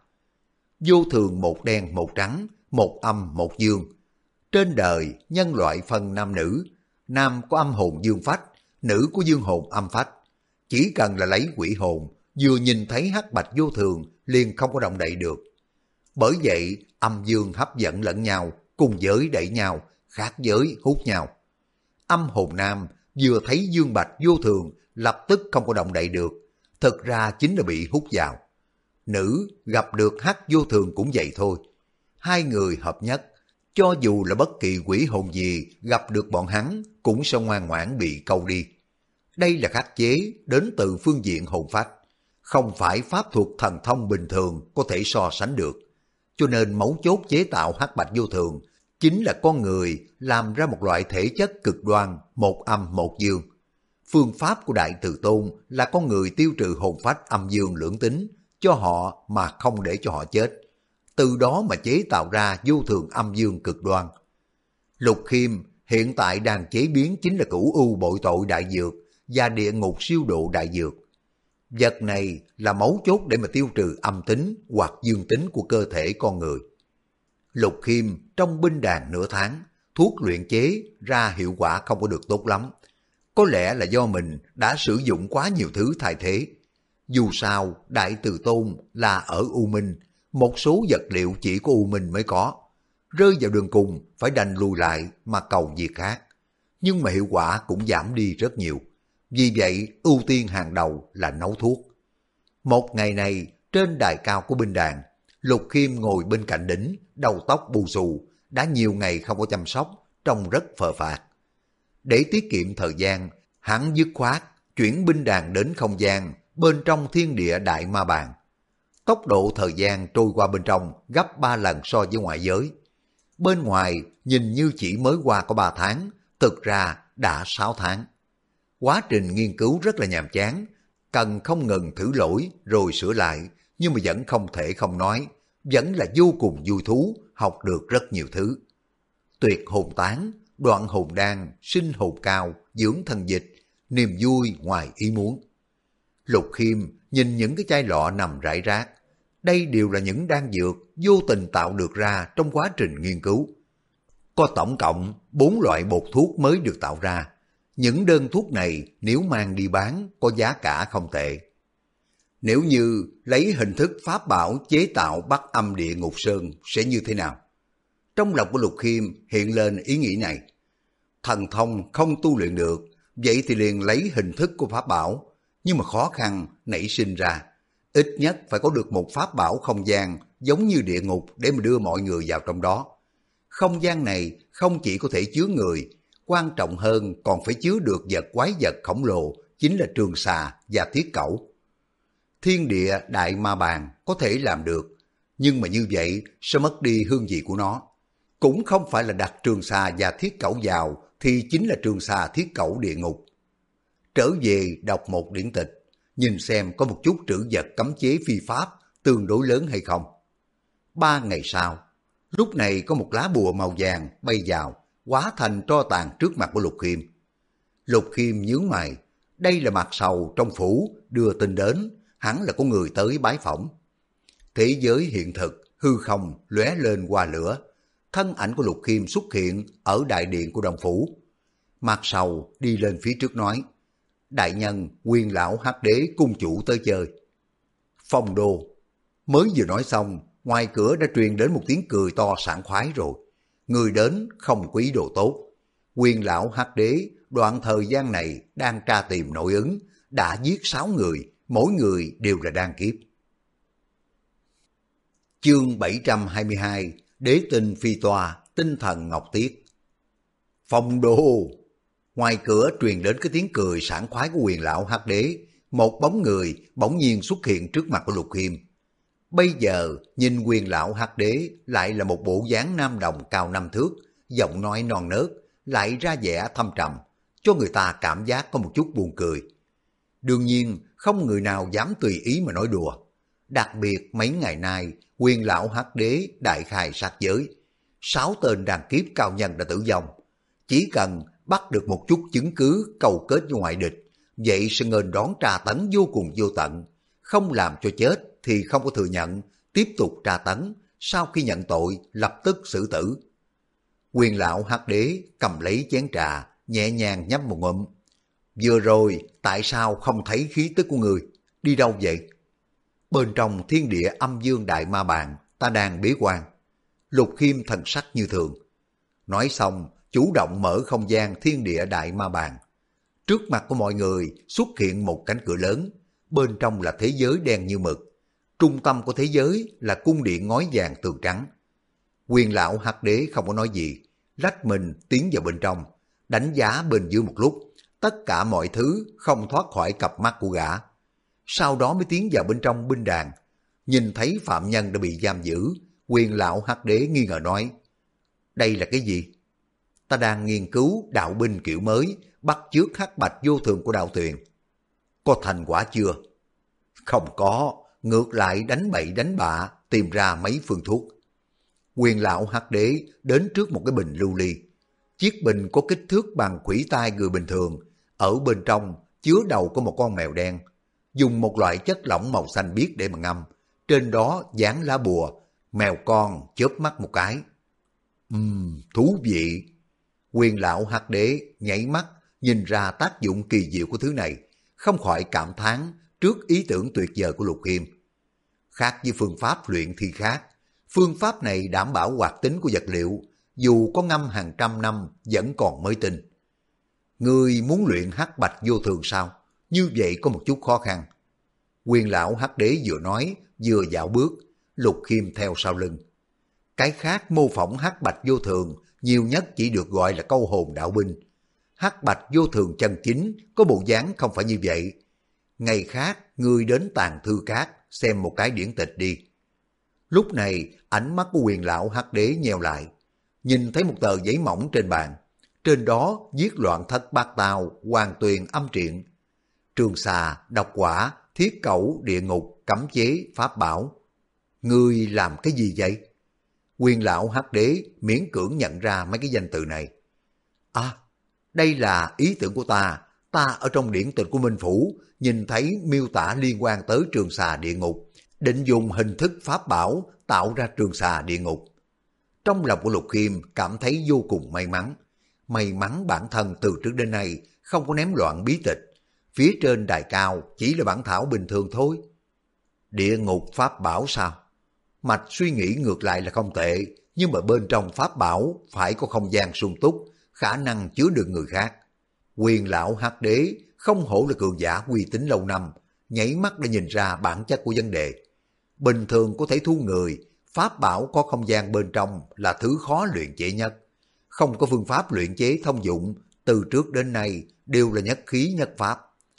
Vô thường một đen một trắng, một âm một dương. Trên đời, nhân loại phân nam nữ, nam có âm hồn dương phách, nữ có dương hồn âm phách. Chỉ cần là lấy quỷ hồn, vừa nhìn thấy Hắc Bạch Vô Thường liền không có động đậy được. Bởi vậy, âm dương hấp dẫn lẫn nhau, cùng giới đẩy nhau, khác giới hút nhau. Âm hồn nam vừa thấy Dương Bạch Vô Thường lập tức không có động đậy được, thực ra chính là bị hút vào. Nữ gặp được Hắc Vô Thường cũng vậy thôi. 2 người hợp nhất, cho dù là bất kỳ quỷ hồn gì gặp được bọn hắn cũng sẽ ngoan ngoãn bị câu đi. Đây là khắc chế đến từ phương diện hồn phách, không phải pháp thuật thần thông bình thường có thể so sánh được. Cho nên mấu chốt chế tạo Hắc Bạch Vô Thường chính là con người làm ra một loại thể chất cực đoan, một âm một dương. Phương pháp của Đại Từ Tôn là con người tiêu trừ hồn phách âm dương lưỡng tính cho họ mà không để cho họ chết. Từ đó mà chế tạo ra vô thường âm dương cực đoan. Lục Khiêm hiện tại đang chế biến chính là Cửu U bội tội đại dược và Địa Ngục siêu độ đại dược. Vật này là mấu chốt để mà tiêu trừ âm tính hoặc dương tính của cơ thể con người. Lục Khiêm trong binh đàn nửa tháng, thuốc luyện chế ra hiệu quả không có được tốt lắm. Có lẽ là do mình đã sử dụng quá nhiều thứ thay thế. Dù sao, Đại Từ Tôn là ở U Minh, một số vật liệu chỉ có U Minh mới có. Rơi vào đường cùng phải đành lùi lại mà cầu việc khác. Nhưng mà hiệu quả cũng giảm đi rất nhiều. Vì vậy, ưu tiên hàng đầu là nấu thuốc. Một ngày này, trên đài cao của binh đàn, Lục Khiêm ngồi bên cạnh đỉnh, đầu tóc bù xù, đã nhiều ngày không có chăm sóc, trông rất phờ phạc. Để tiết kiệm thời gian, hắn dứt khoát chuyển binh đàn đến không gian bên trong thiên địa đại ma bàn. Tốc độ thời gian trôi qua bên trong gấp 3 lần so với ngoại giới. Bên ngoài nhìn như chỉ mới qua có 3 tháng, thực ra đã 6 tháng. Quá trình nghiên cứu rất là nhàm chán, cần không ngừng thử lỗi rồi sửa lại, nhưng mà vẫn không thể không nói, vẫn là vô cùng vui thú, học được rất nhiều thứ. Tuyệt hồn tán, đoạn hồn đan, sinh hồn cao, dưỡng thần dịch, niềm vui ngoài ý muốn. Lục Khiêm nhìn những cái chai lọ nằm rải rác, đây đều là những đan dược vô tình tạo được ra trong quá trình nghiên cứu. Có tổng cộng 4 loại bột thuốc mới được tạo ra. Những đơn thuốc này nếu mang đi bán có giá cả không tệ. Nếu như lấy hình thức pháp bảo chế tạo Bắc Âm Địa Ngục Sơn sẽ như thế nào? Trong lòng của Lục Khiêm hiện lên ý nghĩ này. Thần thông không tu luyện được, vậy thì liền lấy hình thức của pháp bảo. Nhưng mà khó khăn nảy sinh ra. Ít nhất phải có được một pháp bảo không gian giống như địa ngục để mà đưa mọi người vào trong đó. Không gian này không chỉ có thể chứa người, quan trọng hơn còn phải chứa được vật quái vật khổng lồ, chính là trường xà và thiết cẩu. Thiên địa đại ma bàn có thể làm được, nhưng mà như vậy sẽ mất đi hương vị của nó. Cũng không phải là đặt trường xà và thiết cẩu vào thì chính là trường xà thiết cẩu địa ngục. Trở về đọc một điển tịch, nhìn xem có một chút trữ vật cấm chế phi pháp tương đối lớn hay không. 3 ngày sau, lúc này có một lá bùa màu vàng bay vào, hóa thành tro tàn trước mặt của Lục Khiêm. Lục Khiêm nhướng mày, đây là mặt sầu trong phủ đưa tin đến, hẳn là có người tới bái phỏng. Thế giới hiện thực, hư không lóe lên qua lửa, thân ảnh của Lục Khiêm xuất hiện ở đại điện của Đông phủ. Mặt sầu đi lên phía trước nói, đại nhân Nguyên lão Hắc Đế cung chủ tới chơi. Phong đô, mới vừa nói xong, ngoài cửa đã truyền đến một tiếng cười to sảng khoái rồi. Người đến không quý đồ tốt. Nguyên lão Hắc Đế đoạn thời gian này đang tra tìm nội ứng, đã giết 6 người, mỗi người đều là đan kiếp. Chương 722, Đế tinh phi toa, tinh thần ngọc tiết. Phong đô, ngoài cửa truyền đến cái tiếng cười sảng khoái của Nguyên lão Hắc Đế, một bóng người bỗng nhiên xuất hiện trước mặt của Lục Khiêm. Bây giờ nhìn Nguyên lão Hắc Đế lại là một bộ dáng nam đồng cao 5 thước, giọng nói non nớt, lại ra vẻ thâm trầm, cho người ta cảm giác có một chút buồn cười. Đương nhiên không người nào dám tùy ý mà nói đùa. Đặc biệt mấy ngày nay Nguyên lão Hắc Đế đại khai sát giới, 6 tên đàn kiếp cao nhân đã tử vong. Chỉ cần bắt được một chút chứng cứ cầu kết với ngoại địch, vậy sẽ nghênh đón tra tấn vô cùng vô tận. Không làm cho chết thì không có thừa nhận, tiếp tục tra tấn, sau khi nhận tội lập tức xử tử. Nguyên lão Hắc Đế cầm lấy chén trà, nhẹ nhàng nhấp một ngụm. Vừa rồi tại sao không thấy khí tức của người? Đi đâu vậy? Bên trong thiên địa âm dương đại ma bàn, ta đang bế quan. Lục Khiêm thần sắc như thường. Nói xong, chủ động mở không gian thiên địa đại ma bàn. Trước mặt của mọi người xuất hiện một cánh cửa lớn, bên trong là thế giới đen như mực. Trung tâm của thế giới là cung điện ngói vàng tường trắng. Nguyên lão Hắc Đế không có nói gì, lách mình tiến vào bên trong, đánh giá bên dưới một lúc, tất cả mọi thứ không thoát khỏi cặp mắt của gã. Sau đó mới tiến vào bên trong binh đàn, nhìn thấy phạm nhân đã bị giam giữ, Nguyên lão Hắc Đế nghi ngờ nói, đây là cái gì? Ta đang nghiên cứu đạo binh kiểu mới, bắt chước hắc bạch vô thường của đạo tuyền. Có thành quả chưa? Không có, ngược lại đánh bậy đánh bạ, tìm ra mấy phương thuốc. Nguyên lão Hắc Đế đến trước một cái bình lưu ly. Chiếc bình có kích thước bằng khuỷu tay người bình thường, ở bên trong chứa đầu của một con mèo đen. Dùng một loại chất lỏng màu xanh biếc để mà ngâm, trên đó dán lá bùa, mèo con chớp mắt một cái. Thú vị. Nguyên lão Hắc Đế nhảy mắt nhìn ra tác dụng kỳ diệu của thứ này, không khỏi cảm thán trước ý tưởng tuyệt vời của Lục Khiêm. Khác với phương pháp luyện thi khác, phương pháp này đảm bảo hoạt tính của vật liệu, dù có ngâm hàng trăm năm vẫn còn mới tinh. Ngươi muốn luyện hắc bạch vô thường sao? Như vậy có một chút khó khăn. Nguyên lão Hắc Đế vừa nói vừa dạo bước, Lục Khiêm theo sau lưng. Cái khác mô phỏng hắc bạch vô thường, nhiều nhất chỉ được gọi là câu hồn đạo binh. Hắc bạch vô thường chân chính có bộ dáng không phải như vậy. Ngày khác, ngươi đến tàng thư cát xem một cái điển tịch đi. Lúc này, ánh mắt của Quyền lão Hắc Đế nheo lại, nhìn thấy một tờ giấy mỏng trên bàn. Trên đó viết loạn thất bát tao, hoàn tuyền âm triện. Trường xà, độc quả, thiết cẩu, địa ngục, cấm chế, pháp bảo. Ngươi làm cái gì vậy? Quyền lão Hắc Đế miễn cưỡng nhận ra mấy cái danh từ này. À, đây là ý tưởng của ta. Ta ở trong điển tịch của Minh Phủ nhìn thấy miêu tả liên quan tới trường xà địa ngục, định dùng hình thức pháp bảo tạo ra trường xà địa ngục. Trong lòng của Lục Khiêm cảm thấy vô cùng may mắn. May mắn bản thân từ trước đến nay không có ném loạn bí tịch. Phía trên đài cao chỉ là bản thảo bình thường thôi. Địa ngục pháp bảo sao? Mạch suy nghĩ ngược lại là không tệ, nhưng mà bên trong pháp bảo phải có không gian sung túc, khả năng chứa được người khác. Quyền lão Hắc Đế không hổ là cường giả uy tín lâu năm, nhảy mắt đã nhìn ra bản chất của vấn đề. Bình thường có thể thu người, pháp bảo có không gian bên trong là thứ khó luyện chế nhất. Không có phương pháp luyện chế thông dụng, từ trước đến nay đều là nhất khí nhất pháp.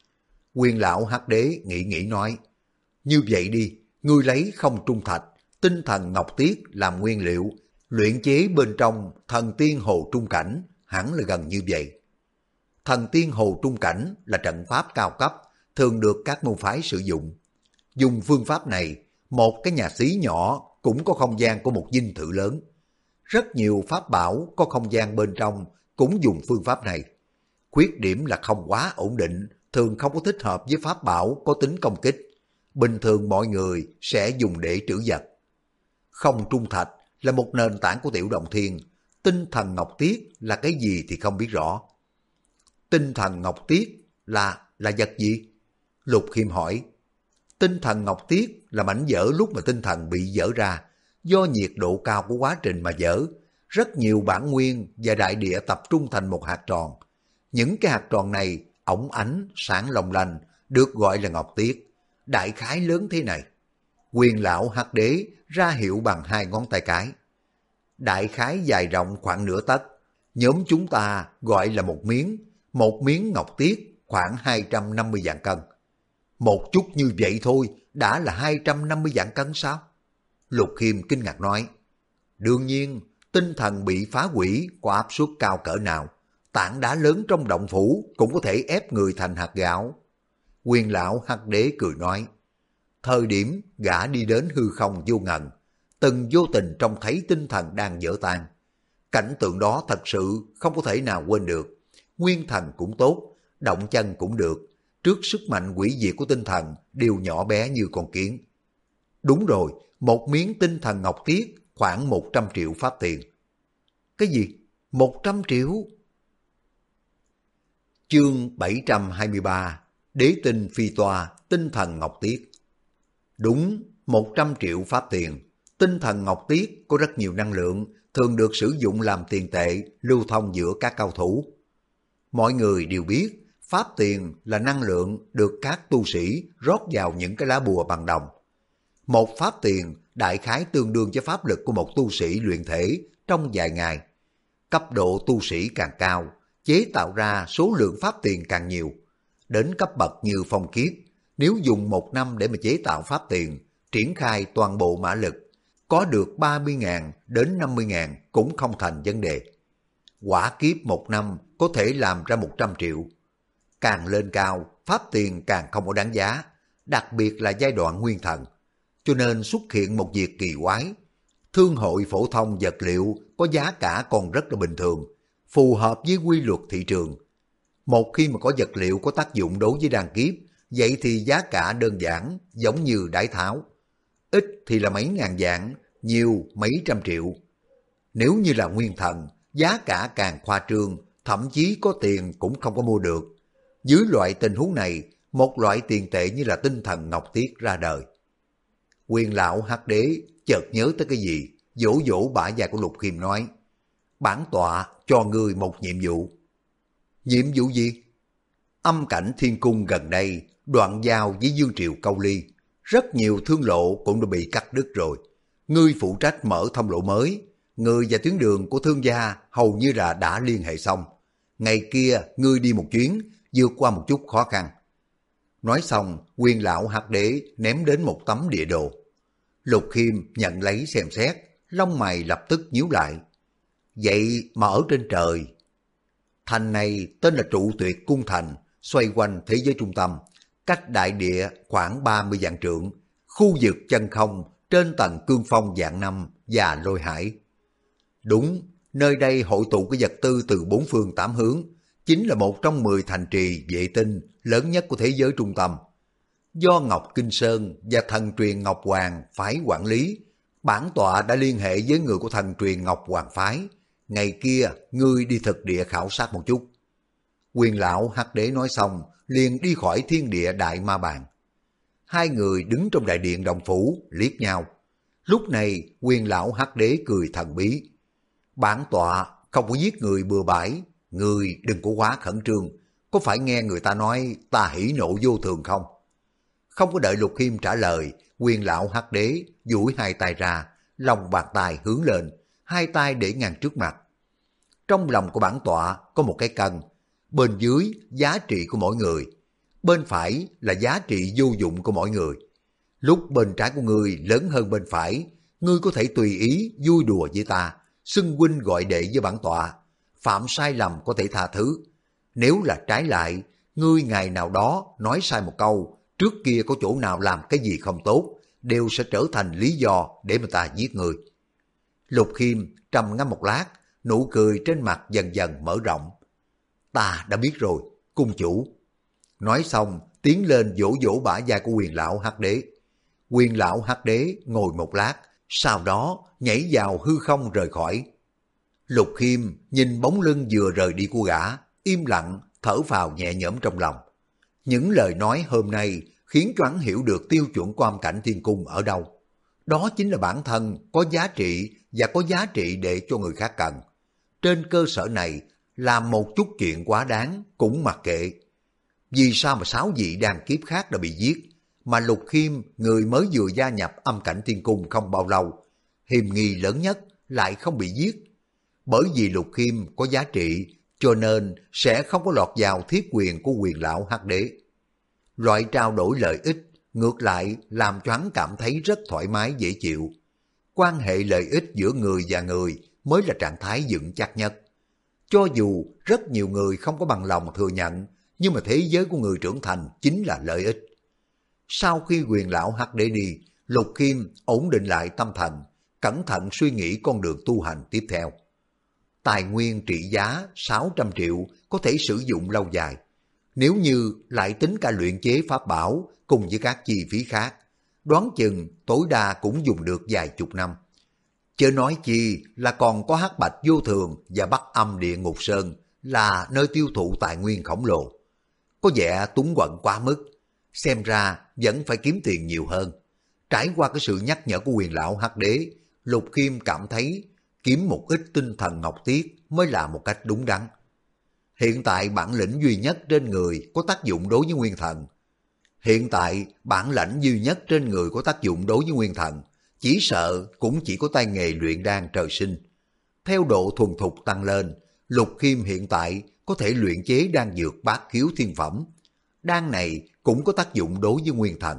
Quyền lão Hắc Đế nghĩ nói, như vậy đi, ngươi lấy không trung thạch, tinh thần ngọc tiết làm nguyên liệu, luyện chế bên trong thần tiên hồ trung cảnh, hẳn là gần như vậy. Thần tiên hồ trung cảnh là trận pháp cao cấp, thường được các môn phái sử dụng. Dùng phương pháp này, một cái nhà xí nhỏ cũng có không gian của một dinh thự lớn. Rất nhiều pháp bảo có không gian bên trong cũng dùng phương pháp này. Khuyết điểm là không quá ổn định, thường không có thích hợp với pháp bảo có tính công kích. Bình thường mọi người sẽ dùng để trữ vật. Không trung thạch là một nền tảng của Tiểu Động Thiên. Tinh thần ngọc tiết là cái gì thì không biết rõ. Tinh thần ngọc tiết là vật gì? Lục Khiêm hỏi. Tinh thần ngọc tiết là mảnh vỡ lúc mà tinh thần bị vỡ ra, do nhiệt độ cao của quá trình mà vỡ. Rất nhiều bản nguyên và đại địa tập trung thành một hạt tròn. Những cái hạt tròn này óng ánh, sáng long lanh, được gọi là ngọc tiết. Đại khái lớn thế này. Quyền lão Hắc Đế ra hiệu bằng 2 ngón tay cái. Đại khái dài rộng khoảng nửa tấc. Nhóm chúng ta gọi là một miếng ngọc tiết khoảng 250 vạn cân. Một chút như vậy thôi đã là 250 vạn cân sao? Lục Khiêm kinh ngạc nói. Đương nhiên, tinh thần bị phá hủy có áp suất cao cỡ nào, tảng đá lớn trong động phủ cũng có thể ép người thành hạt gạo. Quyền lão Hắc Đế cười nói. Thời điểm gã đi đến hư không vô ngần, từng vô tình trông thấy tinh thần đang vỡ tan. Cảnh tượng đó thật sự không có thể nào quên được. Nguyên thần cũng tốt, động chân cũng được. Trước sức mạnh hủy diệt của tinh thần đều nhỏ bé như con kiến. Đúng rồi, một miếng tinh thần ngọc tiết khoảng 100 triệu pháp tiền. Cái gì? 100 triệu? Chương 723 Đế tinh phi toa tinh thần ngọc tiết. Đúng, 100 triệu pháp tiền. Tinh thần ngọc tiết có rất nhiều năng lượng, thường được sử dụng làm tiền tệ lưu thông giữa các cao thủ. Mọi người đều biết, pháp tiền là năng lượng được các tu sĩ rót vào những cái lá bùa bằng đồng. Một pháp tiền đại khái tương đương với pháp lực của một tu sĩ luyện thể trong vài ngày. Cấp độ tu sĩ càng cao, chế tạo ra số lượng pháp tiền càng nhiều. Đến cấp bậc như phong kiếp, nếu dùng 1 năm để mà chế tạo pháp tiền, triển khai toàn bộ mã lực, có được 30.000 đến 50.000 cũng không thành vấn đề. Quả kiếp 1 năm có thể làm ra 100 triệu. Càng lên cao, pháp tiền càng không có đáng giá, đặc biệt là giai đoạn nguyên thần. Cho nên xuất hiện một việc kỳ quái. Thương hội phổ thông vật liệu có giá cả còn rất là bình thường, phù hợp với quy luật thị trường. Một khi mà có vật liệu có tác dụng đối với đan kiếp, vậy thì giá cả đơn giản giống như đái tháo. Ít thì là mấy ngàn vạn, nhiều mấy trăm triệu. Nếu như là nguyên thần, giá cả càng khoa trương, thậm chí có tiền cũng không có mua được. Dưới loại tình huống này, một loại tiền tệ như là tinh thần ngọc tiết ra đời. Quyền lão Hắc Đế chợt nhớ tới cái gì, vỗ vỗ bả vai của Lục Khiêm nói, bản tọa cho ngươi một nhiệm vụ. Nhiệm vụ gì? Âm cảnh thiên cung gần đây đoạn giao với Dương Triều Câu Ly, rất nhiều thương lộ cũng đã bị cắt đứt rồi. ngươi phụ trách mở thông lộ mới, người và tuyến đường của thương gia hầu như là đã liên hệ xong. Ngày kia ngươi đi một chuyến, vượt qua một chút khó khăn. Nói xong, Nguyên lão Hắc Đế ném đến một tấm địa đồ. Lục Khiêm nhận lấy xem xét, lông mày lập tức nhíu lại. Vậy mà ở trên trời. Thành này tên là Trụ Tuyệt Cung Thành, xoay quanh thế giới trung tâm, cách đại địa khoảng 30 vạn trượng, khu vực chân không trên tầng cương phong vạn năm và lôi hải. Đúng, nơi đây hội tụ cái vật tư từ bốn phương tám hướng, chính là một trong 10 thành trì vệ tinh lớn nhất của thế giới trung tâm. Do Ngọc Kinh Sơn và thần truyền Ngọc Hoàng phái quản lý, bản tọa đã liên hệ với người của thần truyền Ngọc Hoàng phái. Ngày kia, ngươi đi thực địa khảo sát một chút. Quyền lão Hắc Đế nói xong, liền đi khỏi thiên địa đại ma bàn. Hai người đứng trong đại điện đồng phủ, liếc nhau. Lúc này, quyền lão Hắc Đế cười thần bí. Bản tọa không có giết người bừa bãi, người đừng có quá khẩn trương. Có phải nghe người ta nói ta hỉ nộ vô thường không? Không có đợi Lục Khiêm trả lời, quyền lão Hắc Đế duỗi hai tay ra, lòng bàn tay hướng lên, hai tay để ngang trước mặt. Trong lòng của bản tọa có một cái cân, bên dưới giá trị của mỗi người, bên phải là giá trị vô dụng của mỗi người. Lúc bên trái của ngươi lớn hơn bên phải, ngươi có thể tùy ý vui đùa với ta, xưng huynh gọi đệ với bản tọa, phạm sai lầm có thể tha thứ. Nếu là trái lại, ngươi ngày nào đó nói sai một câu, trước kia có chỗ nào làm cái gì không tốt, đều sẽ trở thành lý do để mà ta giết ngươi. Lục Khiêm trầm ngâm một lát, nụ cười trên mặt dần dần mở rộng. Ta đã biết rồi, cung chủ. Nói xong, tiến lên vỗ vỗ bả vai của quyền lão Hắc Đế. Quyền lão Hắc Đế ngồi một lát, sau đó nhảy vào hư không rời khỏi. Lục Khiêm nhìn bóng lưng vừa rời đi của gã, im lặng, thở phào nhẹ nhõm trong lòng. Những lời nói hôm nay khiến cho hắn hiểu được tiêu chuẩn của âm cảnh thiên cung ở đâu. Đó chính là bản thân có giá trị và có giá trị để cho người khác cần. Trên cơ sở này, làm một chút chuyện quá đáng cũng mặc kệ. Vì sao mà 6 vị đàn kiếp khác đã bị giết, mà Lục Khiêm, người mới vừa gia nhập âm cảnh thiên cung không bao lâu, hiềm nghi lớn nhất lại không bị giết? Bởi vì Lục Khiêm có giá trị, cho nên sẽ không có lọt vào thiết quyền của quyền lão Hắc Đế. Loại trao đổi lợi ích ngược lại làm cho hắn cảm thấy rất thoải mái dễ chịu. Quan hệ lợi ích giữa người và người mới là trạng thái vững chắc nhất. Cho dù rất nhiều người không có bằng lòng thừa nhận, nhưng mà thế giới của người trưởng thành chính là lợi ích. Sau khi quyền lão Hắc Đế đi, Lục Khiêm ổn định lại tâm thần, cẩn thận suy nghĩ con đường tu hành tiếp theo. Tài nguyên trị giá 600 triệu có thể sử dụng lâu dài. Nếu như lại tính cả luyện chế pháp bảo cùng với các chi phí khác, đoán chừng tối đa cũng dùng được vài chục năm. Chớ nói chi là còn có Hắc Bạch Vô Thường và Bắc Âm Địa Ngục Sơn là nơi tiêu thụ tài nguyên khổng lồ. Có vẻ túng quẫn quá mức, xem ra vẫn phải kiếm tiền nhiều hơn. Trải qua cái sự nhắc nhở của quyền lão Hắc Đế, Lục Khiêm cảm thấy kiếm một ít tinh thần ngọc tiết mới là một cách đúng đắn. Hiện tại bản lĩnh duy nhất trên người có tác dụng đối với nguyên thần. Chỉ sợ cũng chỉ có tay nghề luyện đan trời sinh. Theo độ thuần thục tăng lên, Lục Khiêm hiện tại có thể luyện chế đan dược bát khiếu thiên phẩm. Đan này cũng có tác dụng đối với nguyên thần.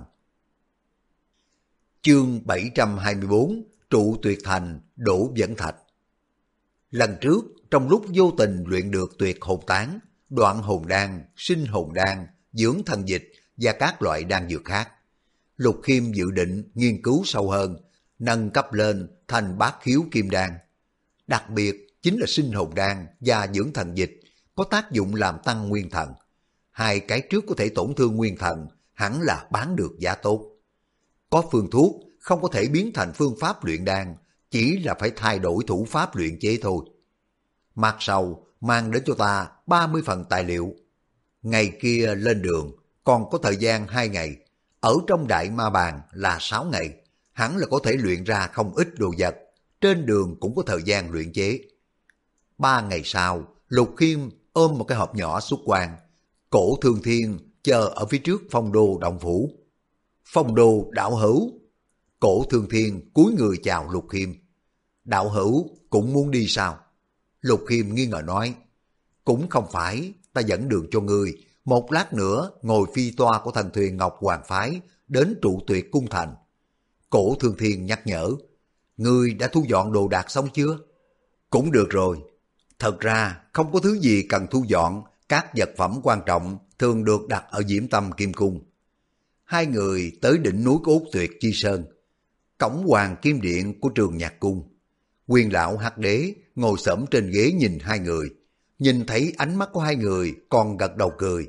Chương 724 Trụ Tuyệt Thành Đổ Vẫn Thạch. Lần trước, trong lúc vô tình luyện được tuyệt hồn tán, đoạn hồn đan, sinh hồn đan, dưỡng thần dịch và các loại đan dược khác, Lục Khiêm dự định nghiên cứu sâu hơn, nâng cấp lên thành bát khiếu kim đan. Đặc biệt chính là sinh hồn đan và dưỡng thần dịch có tác dụng làm tăng nguyên thần. Hai cái trước có thể tổn thương nguyên thần, hẳn là bán được giá tốt. Có phương thuốc không có thể biến thành phương pháp luyện đan, chỉ là phải thay đổi thủ pháp luyện chế thôi. Mặt sau mang đến cho ta 30 phần tài liệu. Ngày kia lên đường, còn có thời gian 2 ngày. Ở trong đại ma bàn là 6 ngày, hẳn là có thể luyện ra không ít đồ vật. Trên đường cũng có thời gian luyện chế. 3 ngày sau, Lục Khiêm ôm một cái hộp nhỏ xuất quan. Cổ Thương Thiên chờ ở phía trước phong đô động phủ. Phong đô đạo hữu, Cổ Thương Thiên cúi người chào Lục Khiêm. Đạo hữu cũng muốn đi sao? Lục Khiêm nghi ngờ nói, cũng không phải, ta dẫn đường cho ngươi, một lát nữa ngồi phi toa của thần thuyền Ngọc Hoàng Phái đến trụ tuyệt cung thành. Cổ Thương Thiên nhắc nhở, ngươi đã thu dọn đồ đạc xong chưa? Cũng được rồi. Thật ra không có thứ gì cần thu dọn, các vật phẩm quan trọng thường được đặt ở Diễm Tâm Kim Cung. Hai người tới đỉnh núi Cốt Tuyệt Chi Sơn, cổng Hoàng Kim Điện của Trường Nhạc Cung. Quyền lão Hắc Đế ngồi xổm trên ghế nhìn hai người, nhìn thấy ánh mắt của hai người còn gật đầu cười.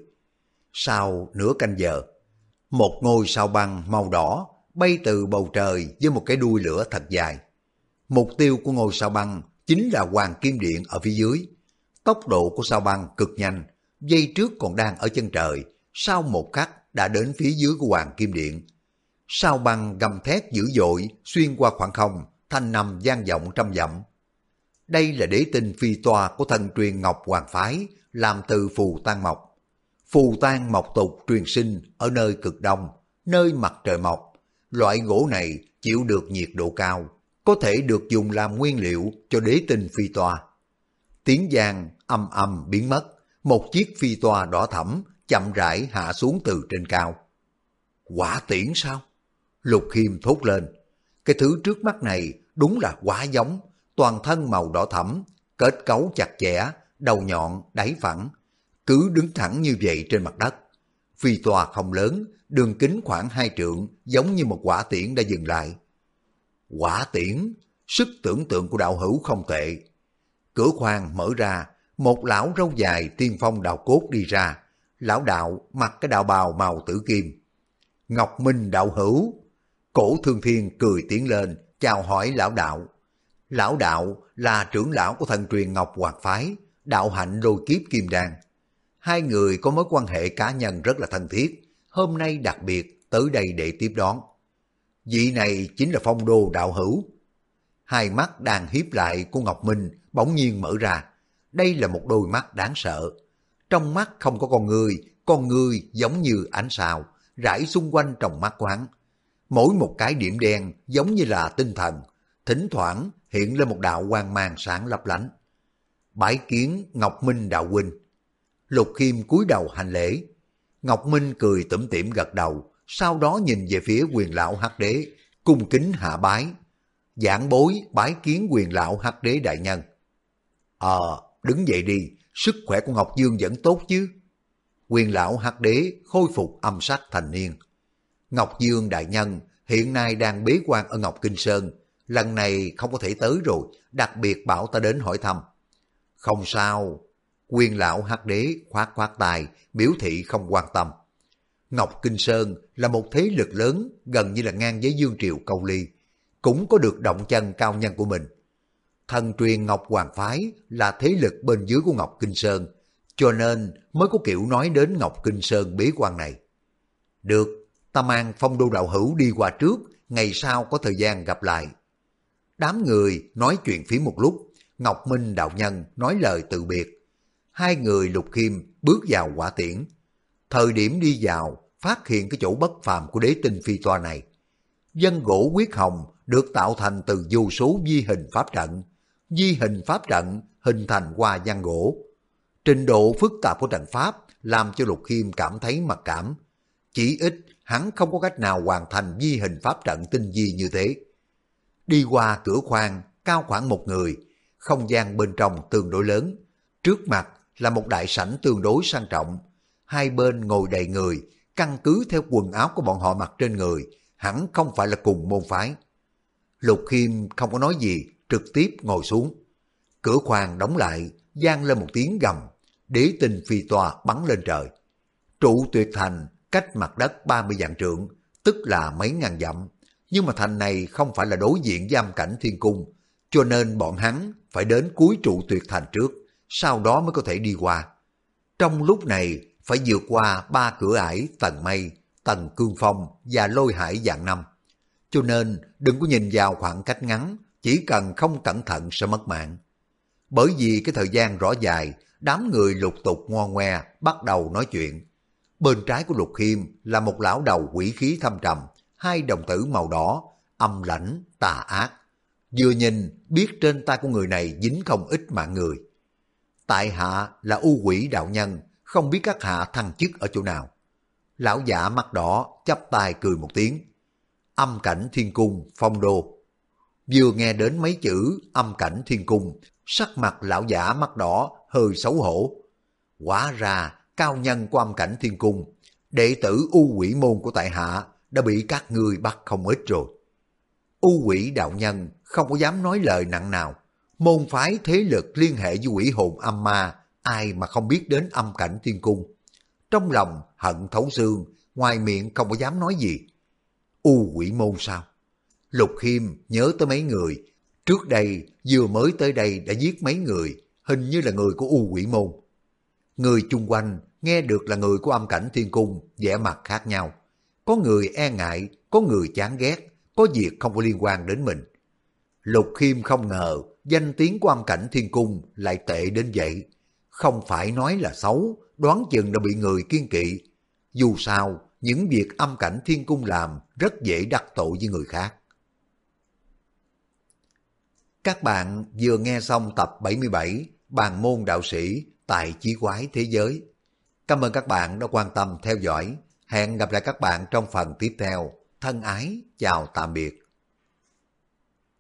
Sau nửa canh giờ, một ngôi sao băng màu đỏ bay từ bầu trời với một cái đuôi lửa thật dài. Mục tiêu của ngôi sao băng chính là Hoàng Kim Điện ở phía dưới. Tốc độ của sao băng cực nhanh, dây trước còn đang ở chân trời, sau một khắc đã đến phía dưới của Hoàng Kim Điện. Sao băng gầm thét dữ dội xuyên qua khoảng không, thanh nằm vang vọng trăm dặm. Đây là đế tinh phi toa của thần truyền Ngọc Hoàng Phái, làm từ phù tan mộc. Phù tan mộc tục truyền sinh ở nơi cực đông, nơi mặt trời mọc. Loại gỗ này chịu được nhiệt độ cao, có thể được dùng làm nguyên liệu cho đế tinh phi toa. Tiếng vang âm âm biến mất, một chiếc phi toa đỏ thẫm chậm rãi hạ xuống từ trên cao. Hỏa tiễn sao? Lục Khiêm thốt lên. Cái thứ trước mắt này đúng là quá giống, toàn thân màu đỏ thẫm, kết cấu chặt chẽ, đầu nhọn, đáy phẳng, cứ đứng thẳng như vậy trên mặt đất. Phi toa không lớn, đường kính khoảng 2 trượng, giống như một hỏa tiễn đã dừng lại. Hỏa tiễn, sức tưởng tượng của đạo hữu không tệ. Cửa khoang mở ra, một lão râu dài tiên phong đạo cốt đi ra. Lão đạo mặc cái đạo bào màu tử kim. Ngọc Minh đạo hữu. Cổ Thương Thiên cười tiến lên, chào hỏi lão đạo. Lão đạo là trưởng lão của thần truyền Ngọc Hoàng Phái, đạo hạnh lôi kiếp kim đan. Hai người có mối quan hệ cá nhân rất là thân thiết, hôm nay đặc biệt tới đây để tiếp đón. Vị này chính là Phong Đô đạo hữu. Hai mắt đang hiếp lại của Ngọc Minh bỗng nhiên mở ra. Đây là một đôi mắt đáng sợ. Trong mắt không có con người giống như ánh sao, rải xung quanh trong mắt của hắn. Mỗi một cái điểm đen giống như là tinh thần, thỉnh thoảng hiện lên một đạo quang mang sáng lấp lánh. Bái kiến Ngọc Minh đạo huynh. Lục Khiêm cúi đầu hành lễ. Ngọc Minh cười tủm tỉm gật đầu, sau đó nhìn về phía Quyền lão Hắc Đế, cung kính hạ bái. Giảng bối bái kiến Quyền lão Hắc Đế đại nhân. Đứng dậy đi, sức khỏe của Ngọc Dương vẫn tốt chứ? Quyền lão Hắc Đế khôi phục âm sắc thành niên. Ngọc Dương đại nhân hiện nay đang bế quan ở Ngọc Kinh Sơn, lần này không có thể tới rồi, đặc biệt bảo ta đến hỏi thăm. Không sao. Quyền lão Hắc Đế khoát khoát tài, biểu thị không quan tâm. Ngọc Kinh Sơn là một thế lực lớn, gần như là ngang với Dương Triều Câu Ly, cũng có được động chân cao nhân của mình. Thần truyền Ngọc Hoàng Phái là thế lực bên dưới của Ngọc Kinh Sơn, cho nên mới có kiểu nói đến Ngọc Kinh Sơn bế quan này. Được, ta mang Phong Đô đạo hữu đi qua trước, ngày sau có thời gian gặp lại. Đám người nói chuyện phím một lúc, Ngọc Minh đạo nhân nói lời từ biệt. Hai người Lục Khiêm bước vào hỏa tiễn. Thời điểm đi vào, phát hiện cái chỗ bất phàm của đế tinh phi toa này. Vân gỗ huyết hồng được tạo thành từ vô số vi hình pháp trận. Vi hình pháp trận hình thành qua văn gỗ. Trình độ phức tạp của trận pháp làm cho Lục Khiêm cảm thấy mặc cảm. Chỉ ít hắn không có cách nào hoàn thành vi hình pháp trận tinh vi như thế. Đi qua cửa khoang cao khoảng một người, không gian bên trong tương đối lớn. Trước mặt là một đại sảnh tương đối sang trọng. Hai bên ngồi đầy người, căn cứ theo quần áo của bọn họ mặc trên người, hẳn không phải là cùng môn phái. Lục Khiêm không có nói gì, trực tiếp ngồi xuống. Cửa khoang đóng lại, vang lên một tiếng gầm, đế tinh phi toa bắn lên trời. Trụ Tuyệt Thành cách mặt đất 30 vạn trượng, tức là mấy ngàn dặm. Nhưng mà thành này không phải là đối diện giam cảnh thiên cung, cho nên bọn hắn phải đến cuối Trụ Tuyệt Thành trước, sau đó mới có thể đi qua. Trong lúc này phải vượt qua 3 cửa ải Tầng Mây, Tầng Cương Phong và Lôi Hải Vạn Năm. Cho nên đừng có nhìn vào khoảng cách ngắn, chỉ cần không cẩn thận sẽ mất mạng. Bởi vì cái thời gian rõ dài, đám người lục tục ngo ngoe bắt đầu nói chuyện. Bên trái của Lục Khiêm là một lão đầu quỷ khí thâm trầm, hai đồng tử màu đỏ, âm lãnh, tà ác. Vừa nhìn biết trên tay của người này dính không ít mạng người. Tại hạ là U Quỷ đạo nhân, không biết các hạ thăng chức ở chỗ nào. Lão giả mắt đỏ chắp tay cười một tiếng. Âm cảnh thiên cung, phong đô. Vừa nghe đến mấy chữ âm cảnh thiên cung, sắc mặt lão giả mắt đỏ hơi xấu hổ. Hóa ra cao nhân của âm cảnh thiên cung, đệ tử U Quỷ môn của tại hạ đã bị các ngươi bắt không ít rồi. U Quỷ đạo nhân không có dám nói lời nặng nào. Môn phái thế lực liên hệ với quỷ hồn âm ma, ai mà không biết đến âm cảnh thiên cung. Trong lòng hận thấu xương, ngoài miệng không có dám nói gì. U Quỷ môn sao? Lục Khiêm nhớ tới mấy người, trước đây vừa mới tới đây đã giết mấy người, hình như là người của U Quỷ môn. Người chung quanh nghe được là người của âm cảnh thiên cung, vẻ mặt khác nhau. Có người e ngại, có người chán ghét, có việc không có liên quan đến mình. Lục Khiêm không ngờ danh tiếng của âm cảnh thiên cung lại tệ đến vậy. Không phải nói là xấu, đoán chừng đã bị người kiêng kỵ. Dù sao, những việc âm cảnh thiên cung làm rất dễ đắc tội với người khác. Các bạn vừa nghe xong tập 77 Bàn môn đạo sĩ tại Chí Quái Thế Giới. Cảm ơn các bạn đã quan tâm theo dõi. Hẹn gặp lại các bạn trong phần tiếp theo. Thân ái, chào tạm biệt.